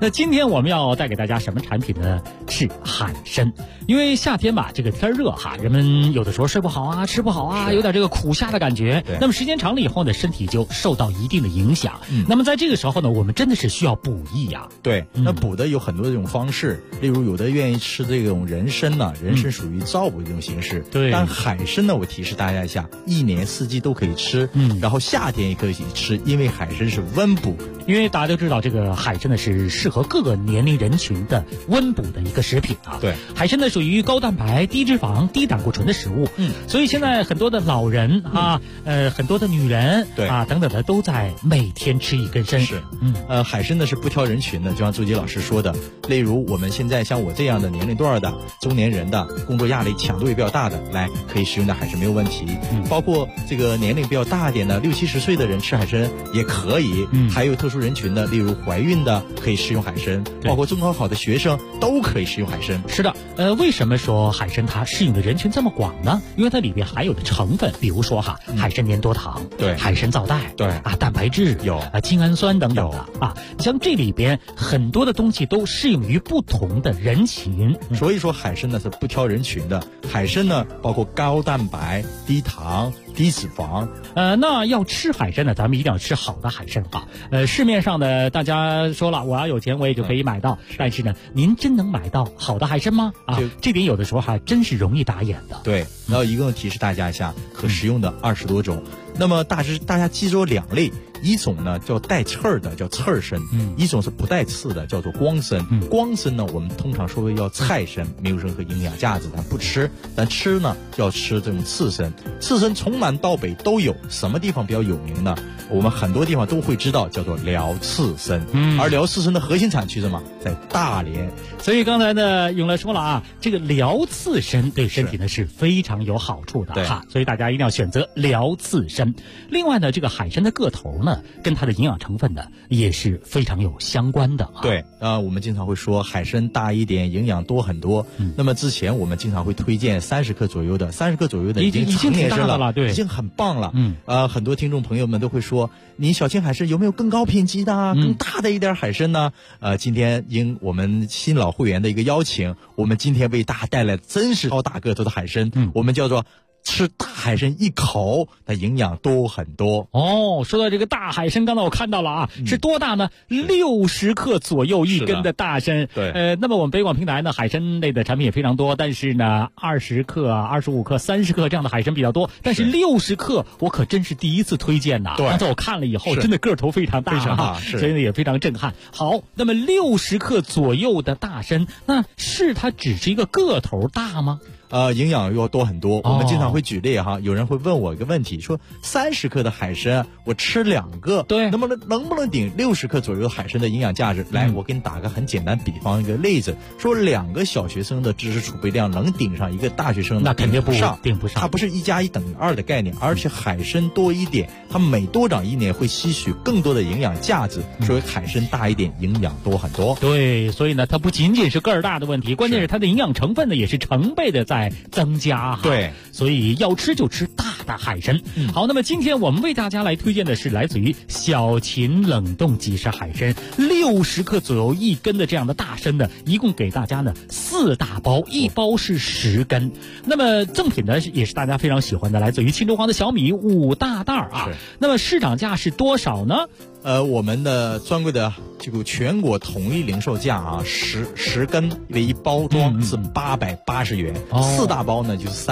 那今天我们要带给大家什么产品呢？是海参。因为夏天吧，这个天热哈，人们有的时候睡不好啊，吃不好啊，有点这个苦夏的感觉。那么时间长了以后呢，身体就受到一定的影响。那么在这个时候呢，我们真的是需要补益呀。 对，那补的有很多这种方式，例如有的愿意吃这种人参呢，人参属于燥补的一种形式。 对， 但海参呢，我提示大家一下，一年四季都可以吃，然后夏天也可以吃，因为海参是温补。 因为大家都知道，这个海参呢是适合各个年龄人群的温补的一个食品啊。 对， 海参呢属于高蛋白、低脂肪、低胆固醇的食物。所以现在很多的老人啊，很多的女人啊等等的都在每天吃一根参。 是，海参呢是不挑人群的，就像周杰老师说的，例如我们现在像我这样的年龄段的中年人的，工作压力强度也比较大的，来可以食用的海参没有问题。包括这个年龄比较大一点的60、70岁的人吃海参也可以。还有特殊人群的，例如怀孕的可以食用海参，包括中考好的学生都可以食用海参。 是的，为什么说海参它适应的人群这么广呢？因为它里边含有的成分，比如说海参粘多糖， 对， 海参皂苷， 对啊，蛋白质有啊，精氨酸等等的啊，像这里边很多的东西都适应于不同的人群。 所以说海参呢是不挑人群的，海参呢包括高蛋白、低糖、低脂肪。 那要吃海参呢，咱们一定要吃好的海参啊。市面上的大家说了，我要有钱我也就可以买到，但是呢，您真能买到好的海参吗？啊，这点有的时候还真是容易打眼的。 对，然后一共提示大家一下，可食用的20多种。那么大家记住2类，一种呢叫带刺儿的，叫刺儿参；一种是不带刺的，叫做光参。光参呢，我们通常说为叫菜参，没有任何营养价值，咱不吃。咱吃呢，要吃这种刺参。刺参从南到北都有，什么地方比较有名呢？我们很多地方都会知道，叫做辽刺参。而辽刺参的核心产区是什么？在大连。 所以刚才呢，永乐说了啊，这个辽刺参对身体呢是非常有好处的哈，所以大家一定要选择辽刺参。另外呢，这个海参的个头呢，跟它的营养成分呢也是非常有相关的。 对，我们经常会说海参大一点，营养多很多。那么之前我们经常会推荐30克左右的，30克左右的已经成年参了， 对， 已经很棒了。很多听众朋友们都会说，你小青海参有没有更高品级的、更大的一点海参呢？今天应我们新老会员的一个邀请，我们今天为大家带来真是超大个头的海参，我们叫做吃大海参一口，它营养多很多。 说到这个大海参，刚才我看到了啊，是多大呢？60克左右一根的大参。 对， 那么我们北广平台呢，海参类的产品也非常多，但是呢，20克、25克、30克这样的海参比较多，但是60克我可真是第一次推荐呐。刚才我看了以后，真的个头非常大， 非常大， 所以呢也非常震撼。好，那么60克左右的大参，那是它只是一个个头大吗？ 营养要多很多。我们经常会举例哈，有人会问我一个问题，说30克的海参我吃2个， 对， 能不能顶60克左右的海参的营养价值？来，我给你打个很简单比方一个例子，说2个小学生的知识储备量能顶上一个大学生， 那肯定顶不上。 它不是1加1等于2的概念，而且海参多一点，它每多长1年会吸取更多的营养价值，所以海参大一点，营养多很多。 对，所以呢，它不仅仅是个儿大的问题，关键是它的营养成分呢也是成倍的在增加。 对， 所以要吃就吃大的海参。好，那么今天我们为大家来推荐的是来自于小秦冷冻即食海参，60克左右一根的这样的大参呢，一共给大家呢4大包，一包是10根。那么赠品呢也是大家非常喜欢的，来自于秦州黄的小米5大袋啊。那么市场价是多少呢？ 我们的专柜的这个全国统一零售价啊，10根为一包装是880元，4大包呢就是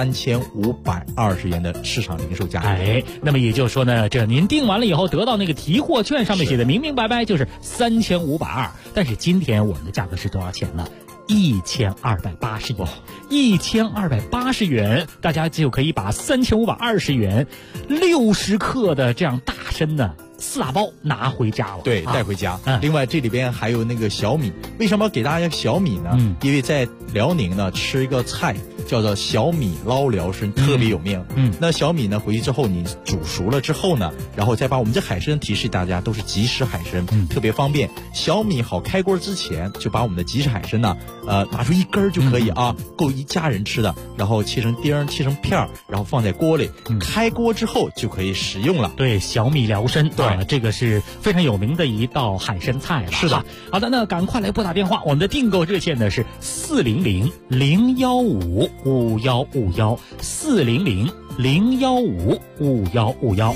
3520元的市场零售价。 那么也就是说呢，这您订完了以后得到那个提货券上面写的明明白白就是3520，但是今天我们的价格是多少钱呢？1280元，1280元，大家就可以把3520元60克的这样大参呢4大包拿回家了， 对，带回家。另外这里边还有那个小米，为什么要给大家小米呢？因为在辽宁呢吃一个菜叫做小米捞辽参，特别有名。那小米呢，回去之后你煮熟了之后呢，然后再把我们这海参提示大家都是即食海参，特别方便。小米好开锅之前就把我们的即食海参呢，拿出一根就可以啊，够一家人吃的，然后切成丁，切成片儿，然后放在锅里，开锅之后就可以食用了。 对，小米辽参， 对， 这个是非常有名的一道海参菜了。 是的， 好的，那赶快来拨打电话，我们的订购热线呢是400-015-5151，400-015-5151。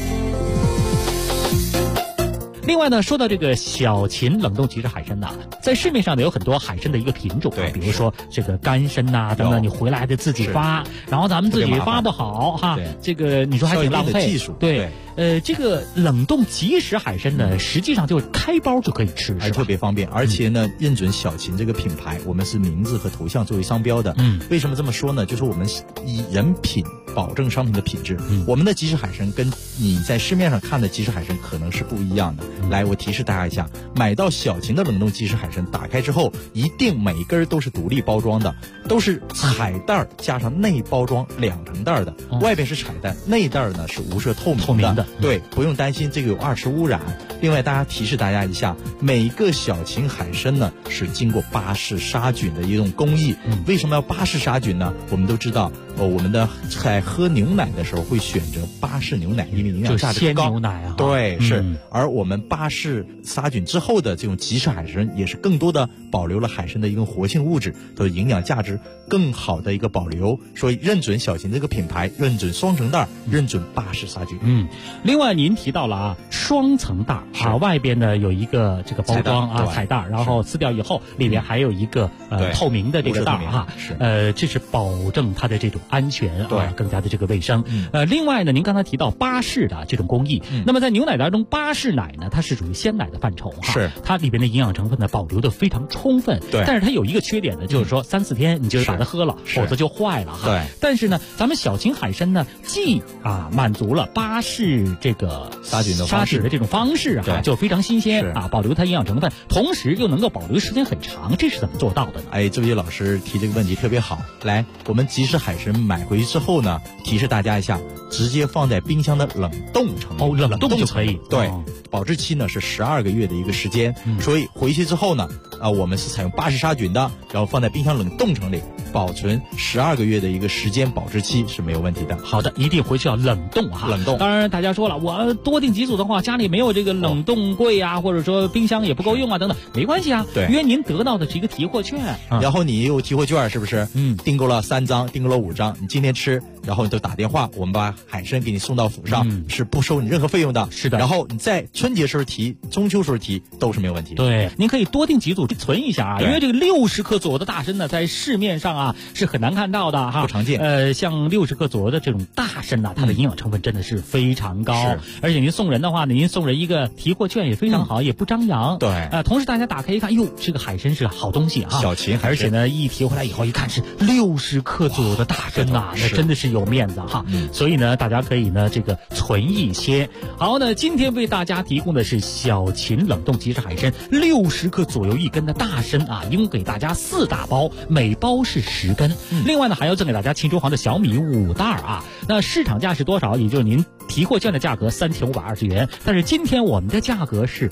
另外呢，说到这个小秦冷冻即食海参呐，在市面上呢有很多海参的一个品种，对，比如说这个干参呐等等，你回来得自己发，然后咱们自己发不好哈，这个你说还挺浪费。 技术对。这个冷冻即食海参呢，实际上就是开包就可以吃， 还特别方便，而且呢，认准小秦这个品牌，我们是名字和头像作为商标的。为什么这么说呢？就是我们以人品保证商品的品质。我们的即食海参跟你在市面上看的即食海参可能是不一样的。来，我提示大家一下，买到小秦的冷冻即食海参，打开之后一定每根都是独立包装的，都是彩袋加上内包装2层袋的，外边是彩蛋，内袋呢是无色透明的。对，不用担心这个有2次污染。另外，大家提示大家一下，每个小秦海参呢是经过巴氏杀菌的一种工艺。为什么要巴氏杀菌呢？我们都知道，我们的在喝牛奶的时候会选择巴氏牛奶，因为营养价值高。 鲜牛奶啊， 对，是。而我们巴氏杀菌之后的这种即食海参，也是更多的保留了海参的一个活性物质的营养价值更好的一个保留。所以认准小秦这个品牌，认准双层袋，认准巴氏杀菌。 另外您提到了啊，双层袋啊，外边呢有一个这个包装啊彩袋，然后撕掉以后里边还有一个透明的这个袋啊，这是保证它的这种安全啊，更加的这个卫生。另外呢，您刚才提到巴氏的这种工艺，那么在牛奶当中，巴氏奶呢，它是属于鲜奶的范畴哈，是它里边的营养成分呢保留的非常充分。对，但是它有一个缺点呢，就是说3-4天你就把它喝了，否则就坏了哈。对，但是呢，咱们小秦海参呢，既满足了巴氏这个杀菌的这种方式啊，就非常新鲜啊，保留它营养成分，同时又能够保留时间很长，这是怎么做到的呢？ 哎，这位老师提这个问题特别好。来，我们即食海参买回去之后呢，提示大家一下，直接放在冰箱的冷冻层里， 冷冻就可以。 对，保质期呢是12个月的一个时间，所以回去之后呢，我们是采用巴氏杀菌的，然后放在冰箱冷冻层里保存12个月的一个时间，保质期是没有问题的。 好的，一定回去要冷冻哈。 冷冻。 当然，大家说了，我多订几组的话，家里没有这个冷冻柜啊，或者说冰箱也不够用啊，等等，没关系啊。对，因为您得到的是一个提货券， 然后你有提货券，是不是？订购了3张，订购了5张，你今天吃，然后你就打电话，我们把海参给你送到府上，是不收你任何费用的。 是的。 然后你在春节时候提，中秋时候提，都是没有问题的。 对，您可以多订几组存一下啊，因为这个60克左右的大参呢，在市面上啊是很难看到的哈， 不常见。 像60克左右的这种大参呐，它的营养成分真的是非常高，而且您送人的话呢，您送人一个提货券也非常好，也不张扬。 对， 同时大家打开一看，哟，这个海参是好东西啊， 小秦海参， 而且呢，一提回来以后一看是60克左右的大参呐，那真的是有面子哈。所以呢，大家可以呢这个存一些。好，那今天为大家提供的是小秦冷冻即食海参60克左右1根的大参啊，一共给大家4大包，每包是10根。另外呢，还要赠给大家秦中皇的小米5袋啊。那市场价是多少？也就是您提货券的价格3520元，但是今天我们的价格是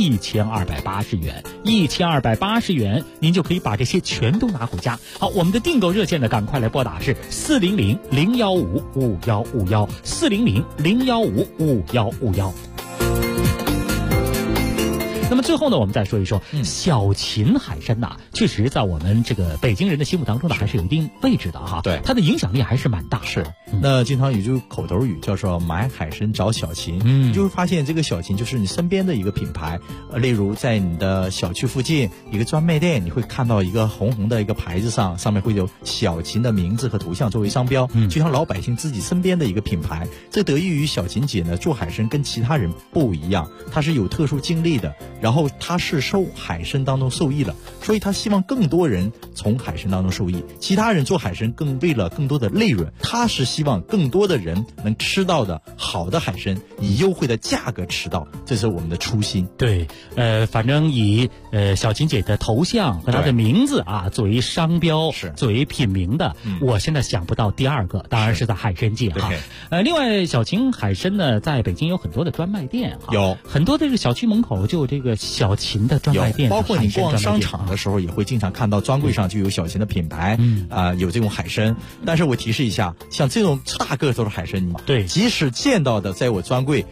1280元，1280元您就可以把这些全都拿回家。好，我们的订购热线呢，赶快来拨打是400-015-5151，400-015-5151。那么最后呢，我们再说一说小秦海参呐，确实在我们这个北京人的心目当中呢，还是有一定位置的哈。对，它的影响力还是蛮大的。 是，那经常有句口头语叫做买海参找小秦，你就会发现这个小秦就是你身边的一个品牌。例如在你的小区附近一个专卖店，你会看到一个红红的一个牌子上面会有小秦的名字和图像作为商标，就像老百姓自己身边的一个品牌。这得益于小秦姐呢做海参跟其他人不一样，她是有特殊经历的。 然后他是受海参当中受益了，所以他希望更多人从海参当中受益。其他人做海参为了更多的利润，他是希望更多的人能吃到的好的海参，以优惠的价格吃到，这是我们的初心。 对，反正以小琴姐的头像和她的名字啊作为商标，作为品名的，我现在想不到第二个，当然是在海参界哈。另外小琴海参呢，在北京有很多的专卖店， 有很多的这个小区门口就有这个小琴的专卖店， 包括你逛商场的时候也会经常看到专柜上就有小琴的品牌，有这种海参。但是我提示一下，像这种大个头的海参， 对， 即使见到的在我专柜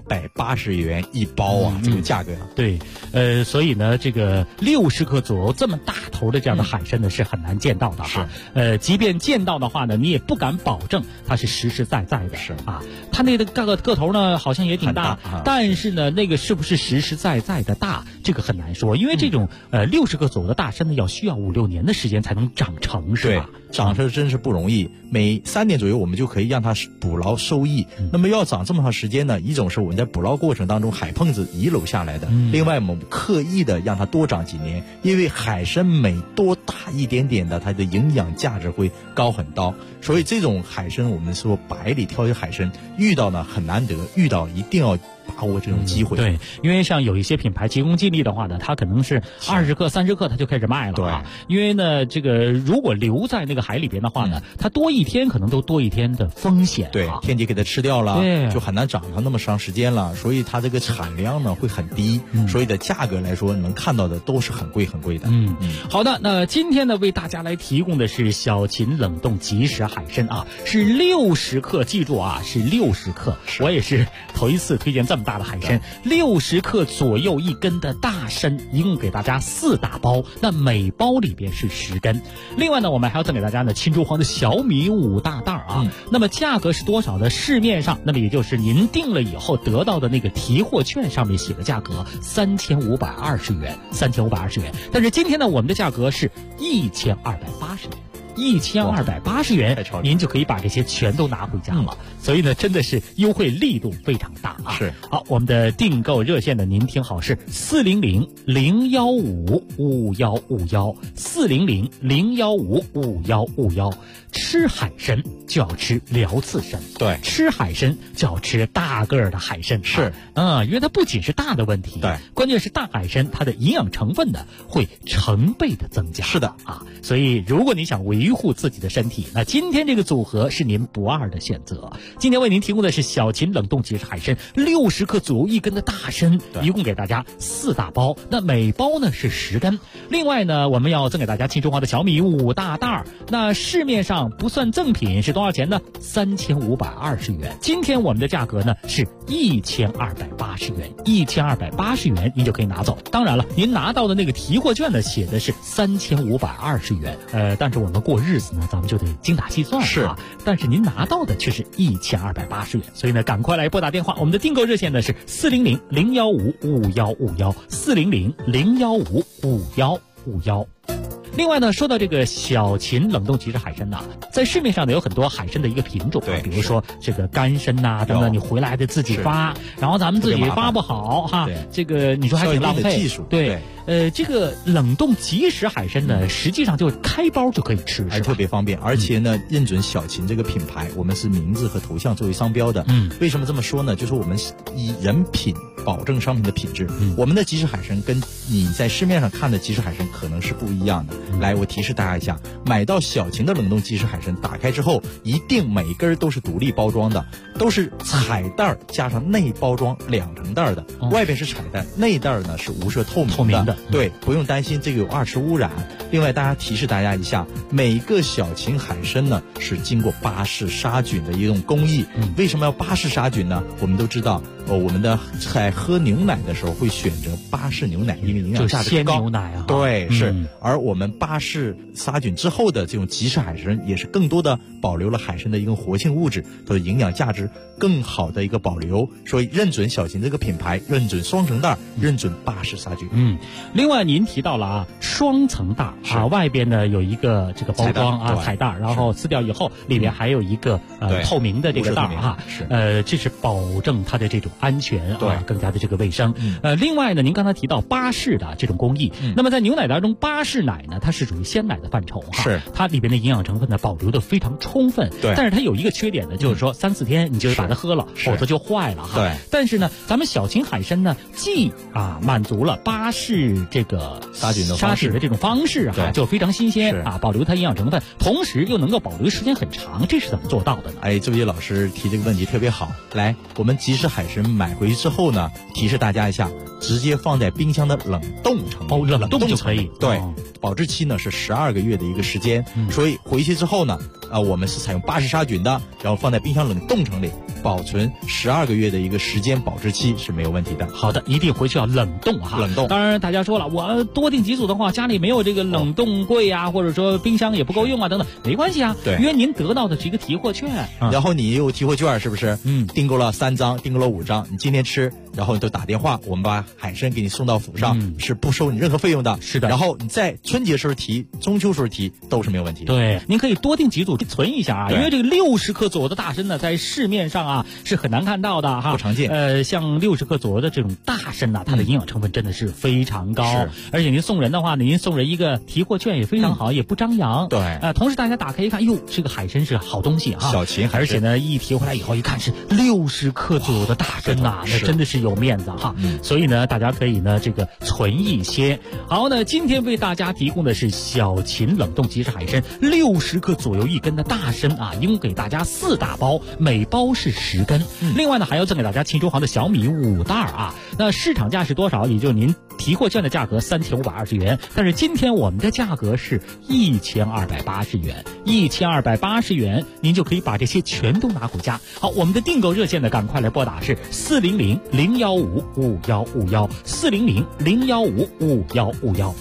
880元一包啊，这个价格。 对，所以呢，这个60克左右这么大头的这样的海参呢，是很难见到的哈。即便见到的话呢，你也不敢保证它是实实在在的。是啊，它那个个头呢，好像也挺大，但是呢，那个是不是实实在在的大，这个很难说，因为这种60克左右的大参呢，需要5-6年的时间才能长成，是吧？ 长成真是不容易，每3年左右我们就可以让它捕捞收益。那么要长这么长时间呢，一种是我们在捕捞过程当中海碰子遗留下来的，另外我们刻意的让它多长几年，因为海参每多大一点点的，它的营养价值会高很高，所以这种海参我们说百里挑一海参，遇到呢很难得，遇到一定要把握这种机会。 对，因为像有一些品牌急功近利的话呢，它可能是20克、30克它就开始卖了。对，因为呢，这个如果留在那个海里边的话呢，它多一天可能都多一天的风险。 对，天敌给它吃掉了，就很难长上那么长时间了，所以它这个产量呢会很低，所以的价格来说能看到的都是很贵很贵的。 好的，那今天呢为大家来提供的是小琴冷冻即食海参啊，是60克，记住啊，是60克。我也是头一次推荐这么大的海参，60克左右一根的大参，一共给大家4大包，那每包里边是10根。另外呢，我们还要赠给大家呢青珠黄的小米5大袋啊。那么价格是多少呢？市面上，那么也就是您订了以后得到的那个提货券上面写的价格3520元，3520元。但是今天呢，我们的价格是1280元。1280元，您就可以把这些全都拿回家了。所以呢，真的是优惠力度非常大啊！ 是。 好，我们的订购热线呢，您听好，是400-015-5151，400-015-5151。吃海参就要吃辽刺参， 对， 吃海参就要吃大个儿的海参， 是， 因为它不仅是大的问题， 对， 关键是大海参它的营养成分呢会成倍的增加， 是的啊，所以如果你想维护自己的身体，那今天这个组合是您不二的选择。今天为您提供的是小琴冷冻即食海参60克左右一根的大参，一共给大家4大包，那每包呢是10根。另外呢，我们要赠给大家青珠黄的小米5大袋，那市面上不算赠品是多少钱呢？3520元。今天我们的价格呢是1280元，1280元您就可以拿走。当然了，您拿到的那个提货券呢写的是3520元，但是我们过日子呢咱们就得精打细算了啊。但是您拿到的却是1280元，所以呢赶快来拨打电话，我们的订购热线呢是400-015-5151，400-015-5151。另外呢，说到这个小琴冷冻即食海参呐，在市面上呢有很多海参的一个品种，比如说这个干参呐等等，你回来的自己发，然后咱们自己发不好哈，这个你说还挺浪费。 技术对。这个冷冻即食海参呢，实际上就开包就可以吃， 还特别方便，而且呢，认准小琴这个品牌，我们是名字和头像作为商标的。为什么这么说呢？就是我们以人品保证商品的品质。我们的即食海参跟你在市面上看的即食海参可能是不一样的。来，我提示大家一下，买到小琴的冷冻即食海参，打开之后一定每根都是独立包装的，都是彩袋加上内包装2层袋的，外边是彩袋，内袋呢是无色透明的。对，不用担心这个有2次污染。另外，提示大家一下，每个小琴海参呢是经过巴氏杀菌的一种工艺。为什么要巴氏杀菌呢？我们都知道，我们在喝牛奶的时候会选择巴氏牛奶，因为营养价值高。 鲜牛奶啊， 对，是。而我们巴氏杀菌之后的这种即食海参，也是更多的保留了海参的一个活性物质，它的营养价值更好的一个保留。所以认准小琴这个品牌，认准双层袋，认准巴氏杀菌。 另外您提到了啊，双层袋啊，外边呢有一个这个包装啊彩袋，然后撕掉以后里边还有一个透明的这个袋啊，这是保证它的这种安全对更加的这个卫生。另外呢，您刚才提到巴氏的这种工艺，那么在牛奶当中，巴氏奶呢，它是属于鲜奶的范畴哈， 是它里边的营养成分呢保留的非常充分。 对， 但是它有一个缺点呢，就是说3-4天你就把它喝了，否则就坏了哈。 对， 但是呢，咱们小秦海参呢，既满足了巴氏这个杀菌的这种方式哈，就非常新鲜保留它营养成分，同时又能够保留时间很长，这是怎么做到的呢？ 哎，这位老师提这个问题特别好。来，我们即食海参买回去之后呢，提示大家一下，直接放在冰箱的冷冻层里。 冷冻就可以。 对，保质期呢是12个月的一个时间，所以回去之后呢，我们是采用巴氏杀菌的，然后放在冰箱冷冻层里保存12个月的一个时间，保质期是没有问题的。 好的，一定回去要冷冻哈。 冷冻。 当然，大家说了，我多订几组的话，家里没有这个冷冻柜啊，或者说冰箱也不够用啊，等等，没关系啊。 对， 因为您得到的是一个提货券， 然后你有提货券是不是？订购了3张，订购了5张，你今天吃，然后你都打电话，我们把海参给你送到府上，是不收你任何费用的。 是的。 然后你在春节时候提，中秋时候提都是没有问题的。 对，您可以多订几组存一下啊，因为这个60克左右的大参呢，在市面上是很难看到的哈， 不常见。 像60克左右的这种大参它的营养成分真的是非常高，而且您送人的话呢，您送人一个提货券也非常好，也不张扬。 对， 同时大家打开一看，哟，这个海参是好东西哈， 小秦海参， 而且呢，一提回来以后一看是60克左右的大参那真的是有面子哈。所以呢，大家可以呢这个存一些。好呢，今天为大家提供的是小秦冷冻即食海参60克左右1根的大参一共给大家4大包，每包是10根。另外呢，还要赠给大家秦州行的小米5袋那市场价是多少？也就是您提货券的价格3520元，但是今天我们的价格是1280元，1280元您就可以把这些全都拿回家。好，我们的订购热线呢，赶快来拨打是400-015-5151，400-015-5151。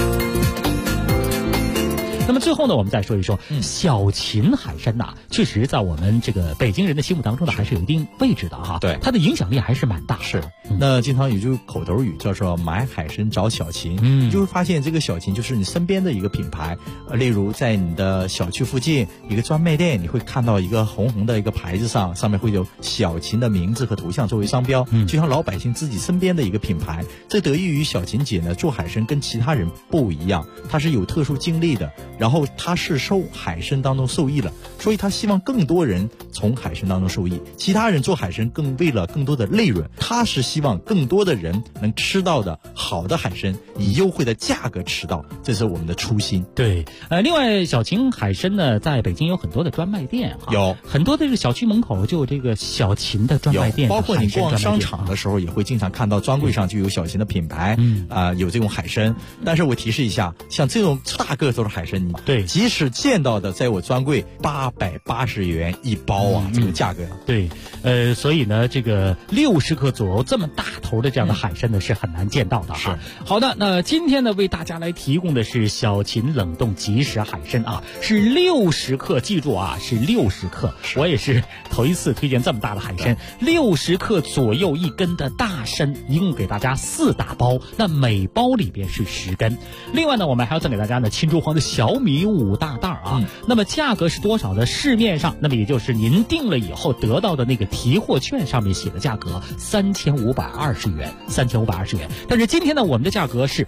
那么最后呢，我们再说一说小秦海参确实在我们这个北京人的心目当中呢，还是有一定位置的哈。 对， 它的影响力还是蛮大的。 是，那经常有句口头语叫做买海参找小秦，就会发现这个小秦就是你身边的一个品牌。例如在你的小区附近一个专卖店，你会看到一个红红的一个牌子上面会有小秦的名字和图像作为商标，就像老百姓自己身边的一个品牌。这得益于小秦姐呢做海参跟其他人不一样，她是有特殊经历的。然后他是受海参当中受益了，所以他希望更多人从海参当中受益。其他人做海参为了更多的利润，他是希望更多的人能吃到的好的海参，以优惠的价格吃到，这是我们的初心。 对，另外小秦海参呢，在北京有很多的专卖店有很多的这个小区门口就有这个小秦的专卖店， 包括你逛商场的时候也会经常看到专柜上就有小秦的品牌，有这种海参。但是我提示一下，像这种大个头的海参， 对， 即使见到的在我专柜880元一包这个价格。 对，所以呢，这个60克左右这么大头的这样的海参呢，是很难见到的哈。好的，那今天呢，为大家来提供的是小秦冷冻即食海参是60克，记住是60克。我也是头一次推荐这么大的海参，60克左右1根的大参，一共给大家4大包，那每包里边是10根。另外呢，我们还要赠给大家呢秦州行的小米5大袋那么价格是多少呢？市面上，那么也就是您订了以后得到的那个提货券上面写的价格3520元，3520元。但是今天呢，我们的价格是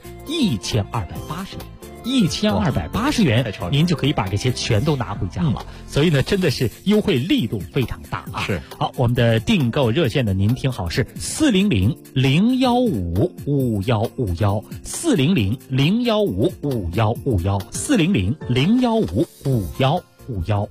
1280元，您就可以把这些全都拿回家了。所以呢，真的是优惠力度非常大是， 好，我们的订购热线呢，您听好是400-015-5151，400-015-5151，400-015-5151。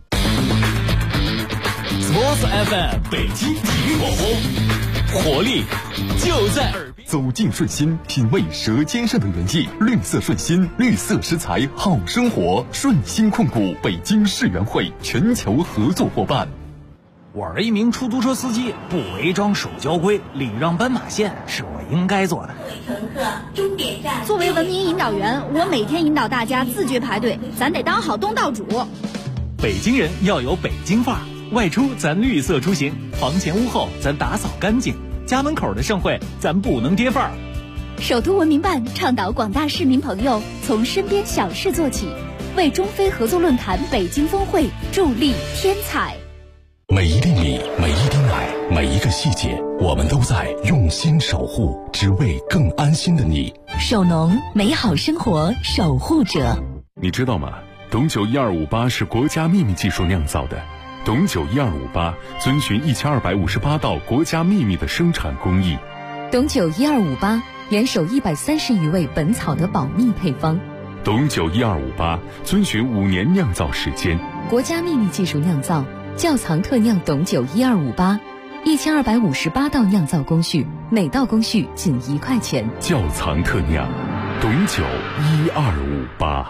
Sports FM 北京体育广播，活力就在耳边。走进顺心，品味舌尖上的原意。绿色顺心，绿色食材好生活。顺心控股北京世园会全球合作伙伴。 我是一名出租车司机，不违章守交规，礼让斑马线是我应该做的。 乘客，终点站。作为文明引导员，我每天引导大家自觉排队，咱得当好东道主。 北京人要有北京范儿，外出咱绿色出行，房前屋后咱打扫干净，家门口的盛会咱不能跌范儿。 首都文明办倡导广大市民朋友从身边小事做起，为中非合作论坛北京峰会助力添彩。 每一粒米，每一滴奶，每一个细节， 我们都在用心守护，只为更安心的你。 守农，美好生活守护者。 你知道吗？董酒1258是国家秘密技术酿造的。董酒1258遵循1258道国家秘密的生产工艺。 董酒1258严守130余味本草的保密配方。 董酒1258遵循5年酿造时间， 国家秘密技术酿造，窖藏特酿董酒1258，1258道酿造工序，每道工序仅1块钱。 窖藏特酿，董酒1258。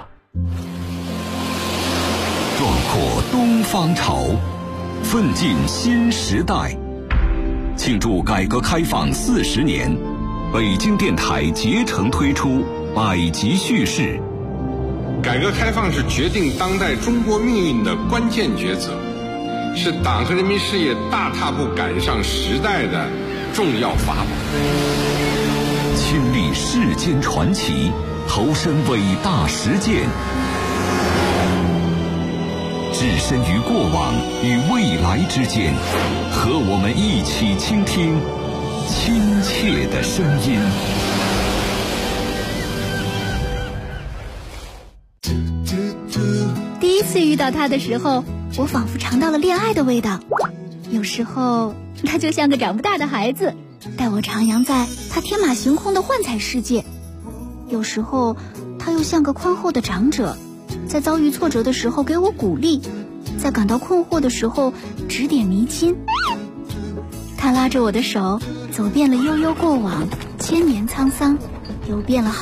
壮阔东方潮，奋进新时代。庆祝改革开放40年，北京电台竭诚推出百集叙事。 改革开放是决定当代中国命运的关键抉择，是党和人民事业大踏步赶上时代的重要法宝。 亲历世间传奇，投身伟大实践，置身于过往与未来之间，和我们一起倾听亲切的声音。 第一次遇到他的时候，我仿佛尝到了恋爱的味道。有时候他就像个长不大的孩子，带我徜徉在他天马行空的幻彩世界。有时候他又像个宽厚的长者，在遭遇挫折的时候给我鼓励，在感到困惑的时候指点迷津。他拉着我的手，走遍了悠悠过往，千年沧桑，游遍了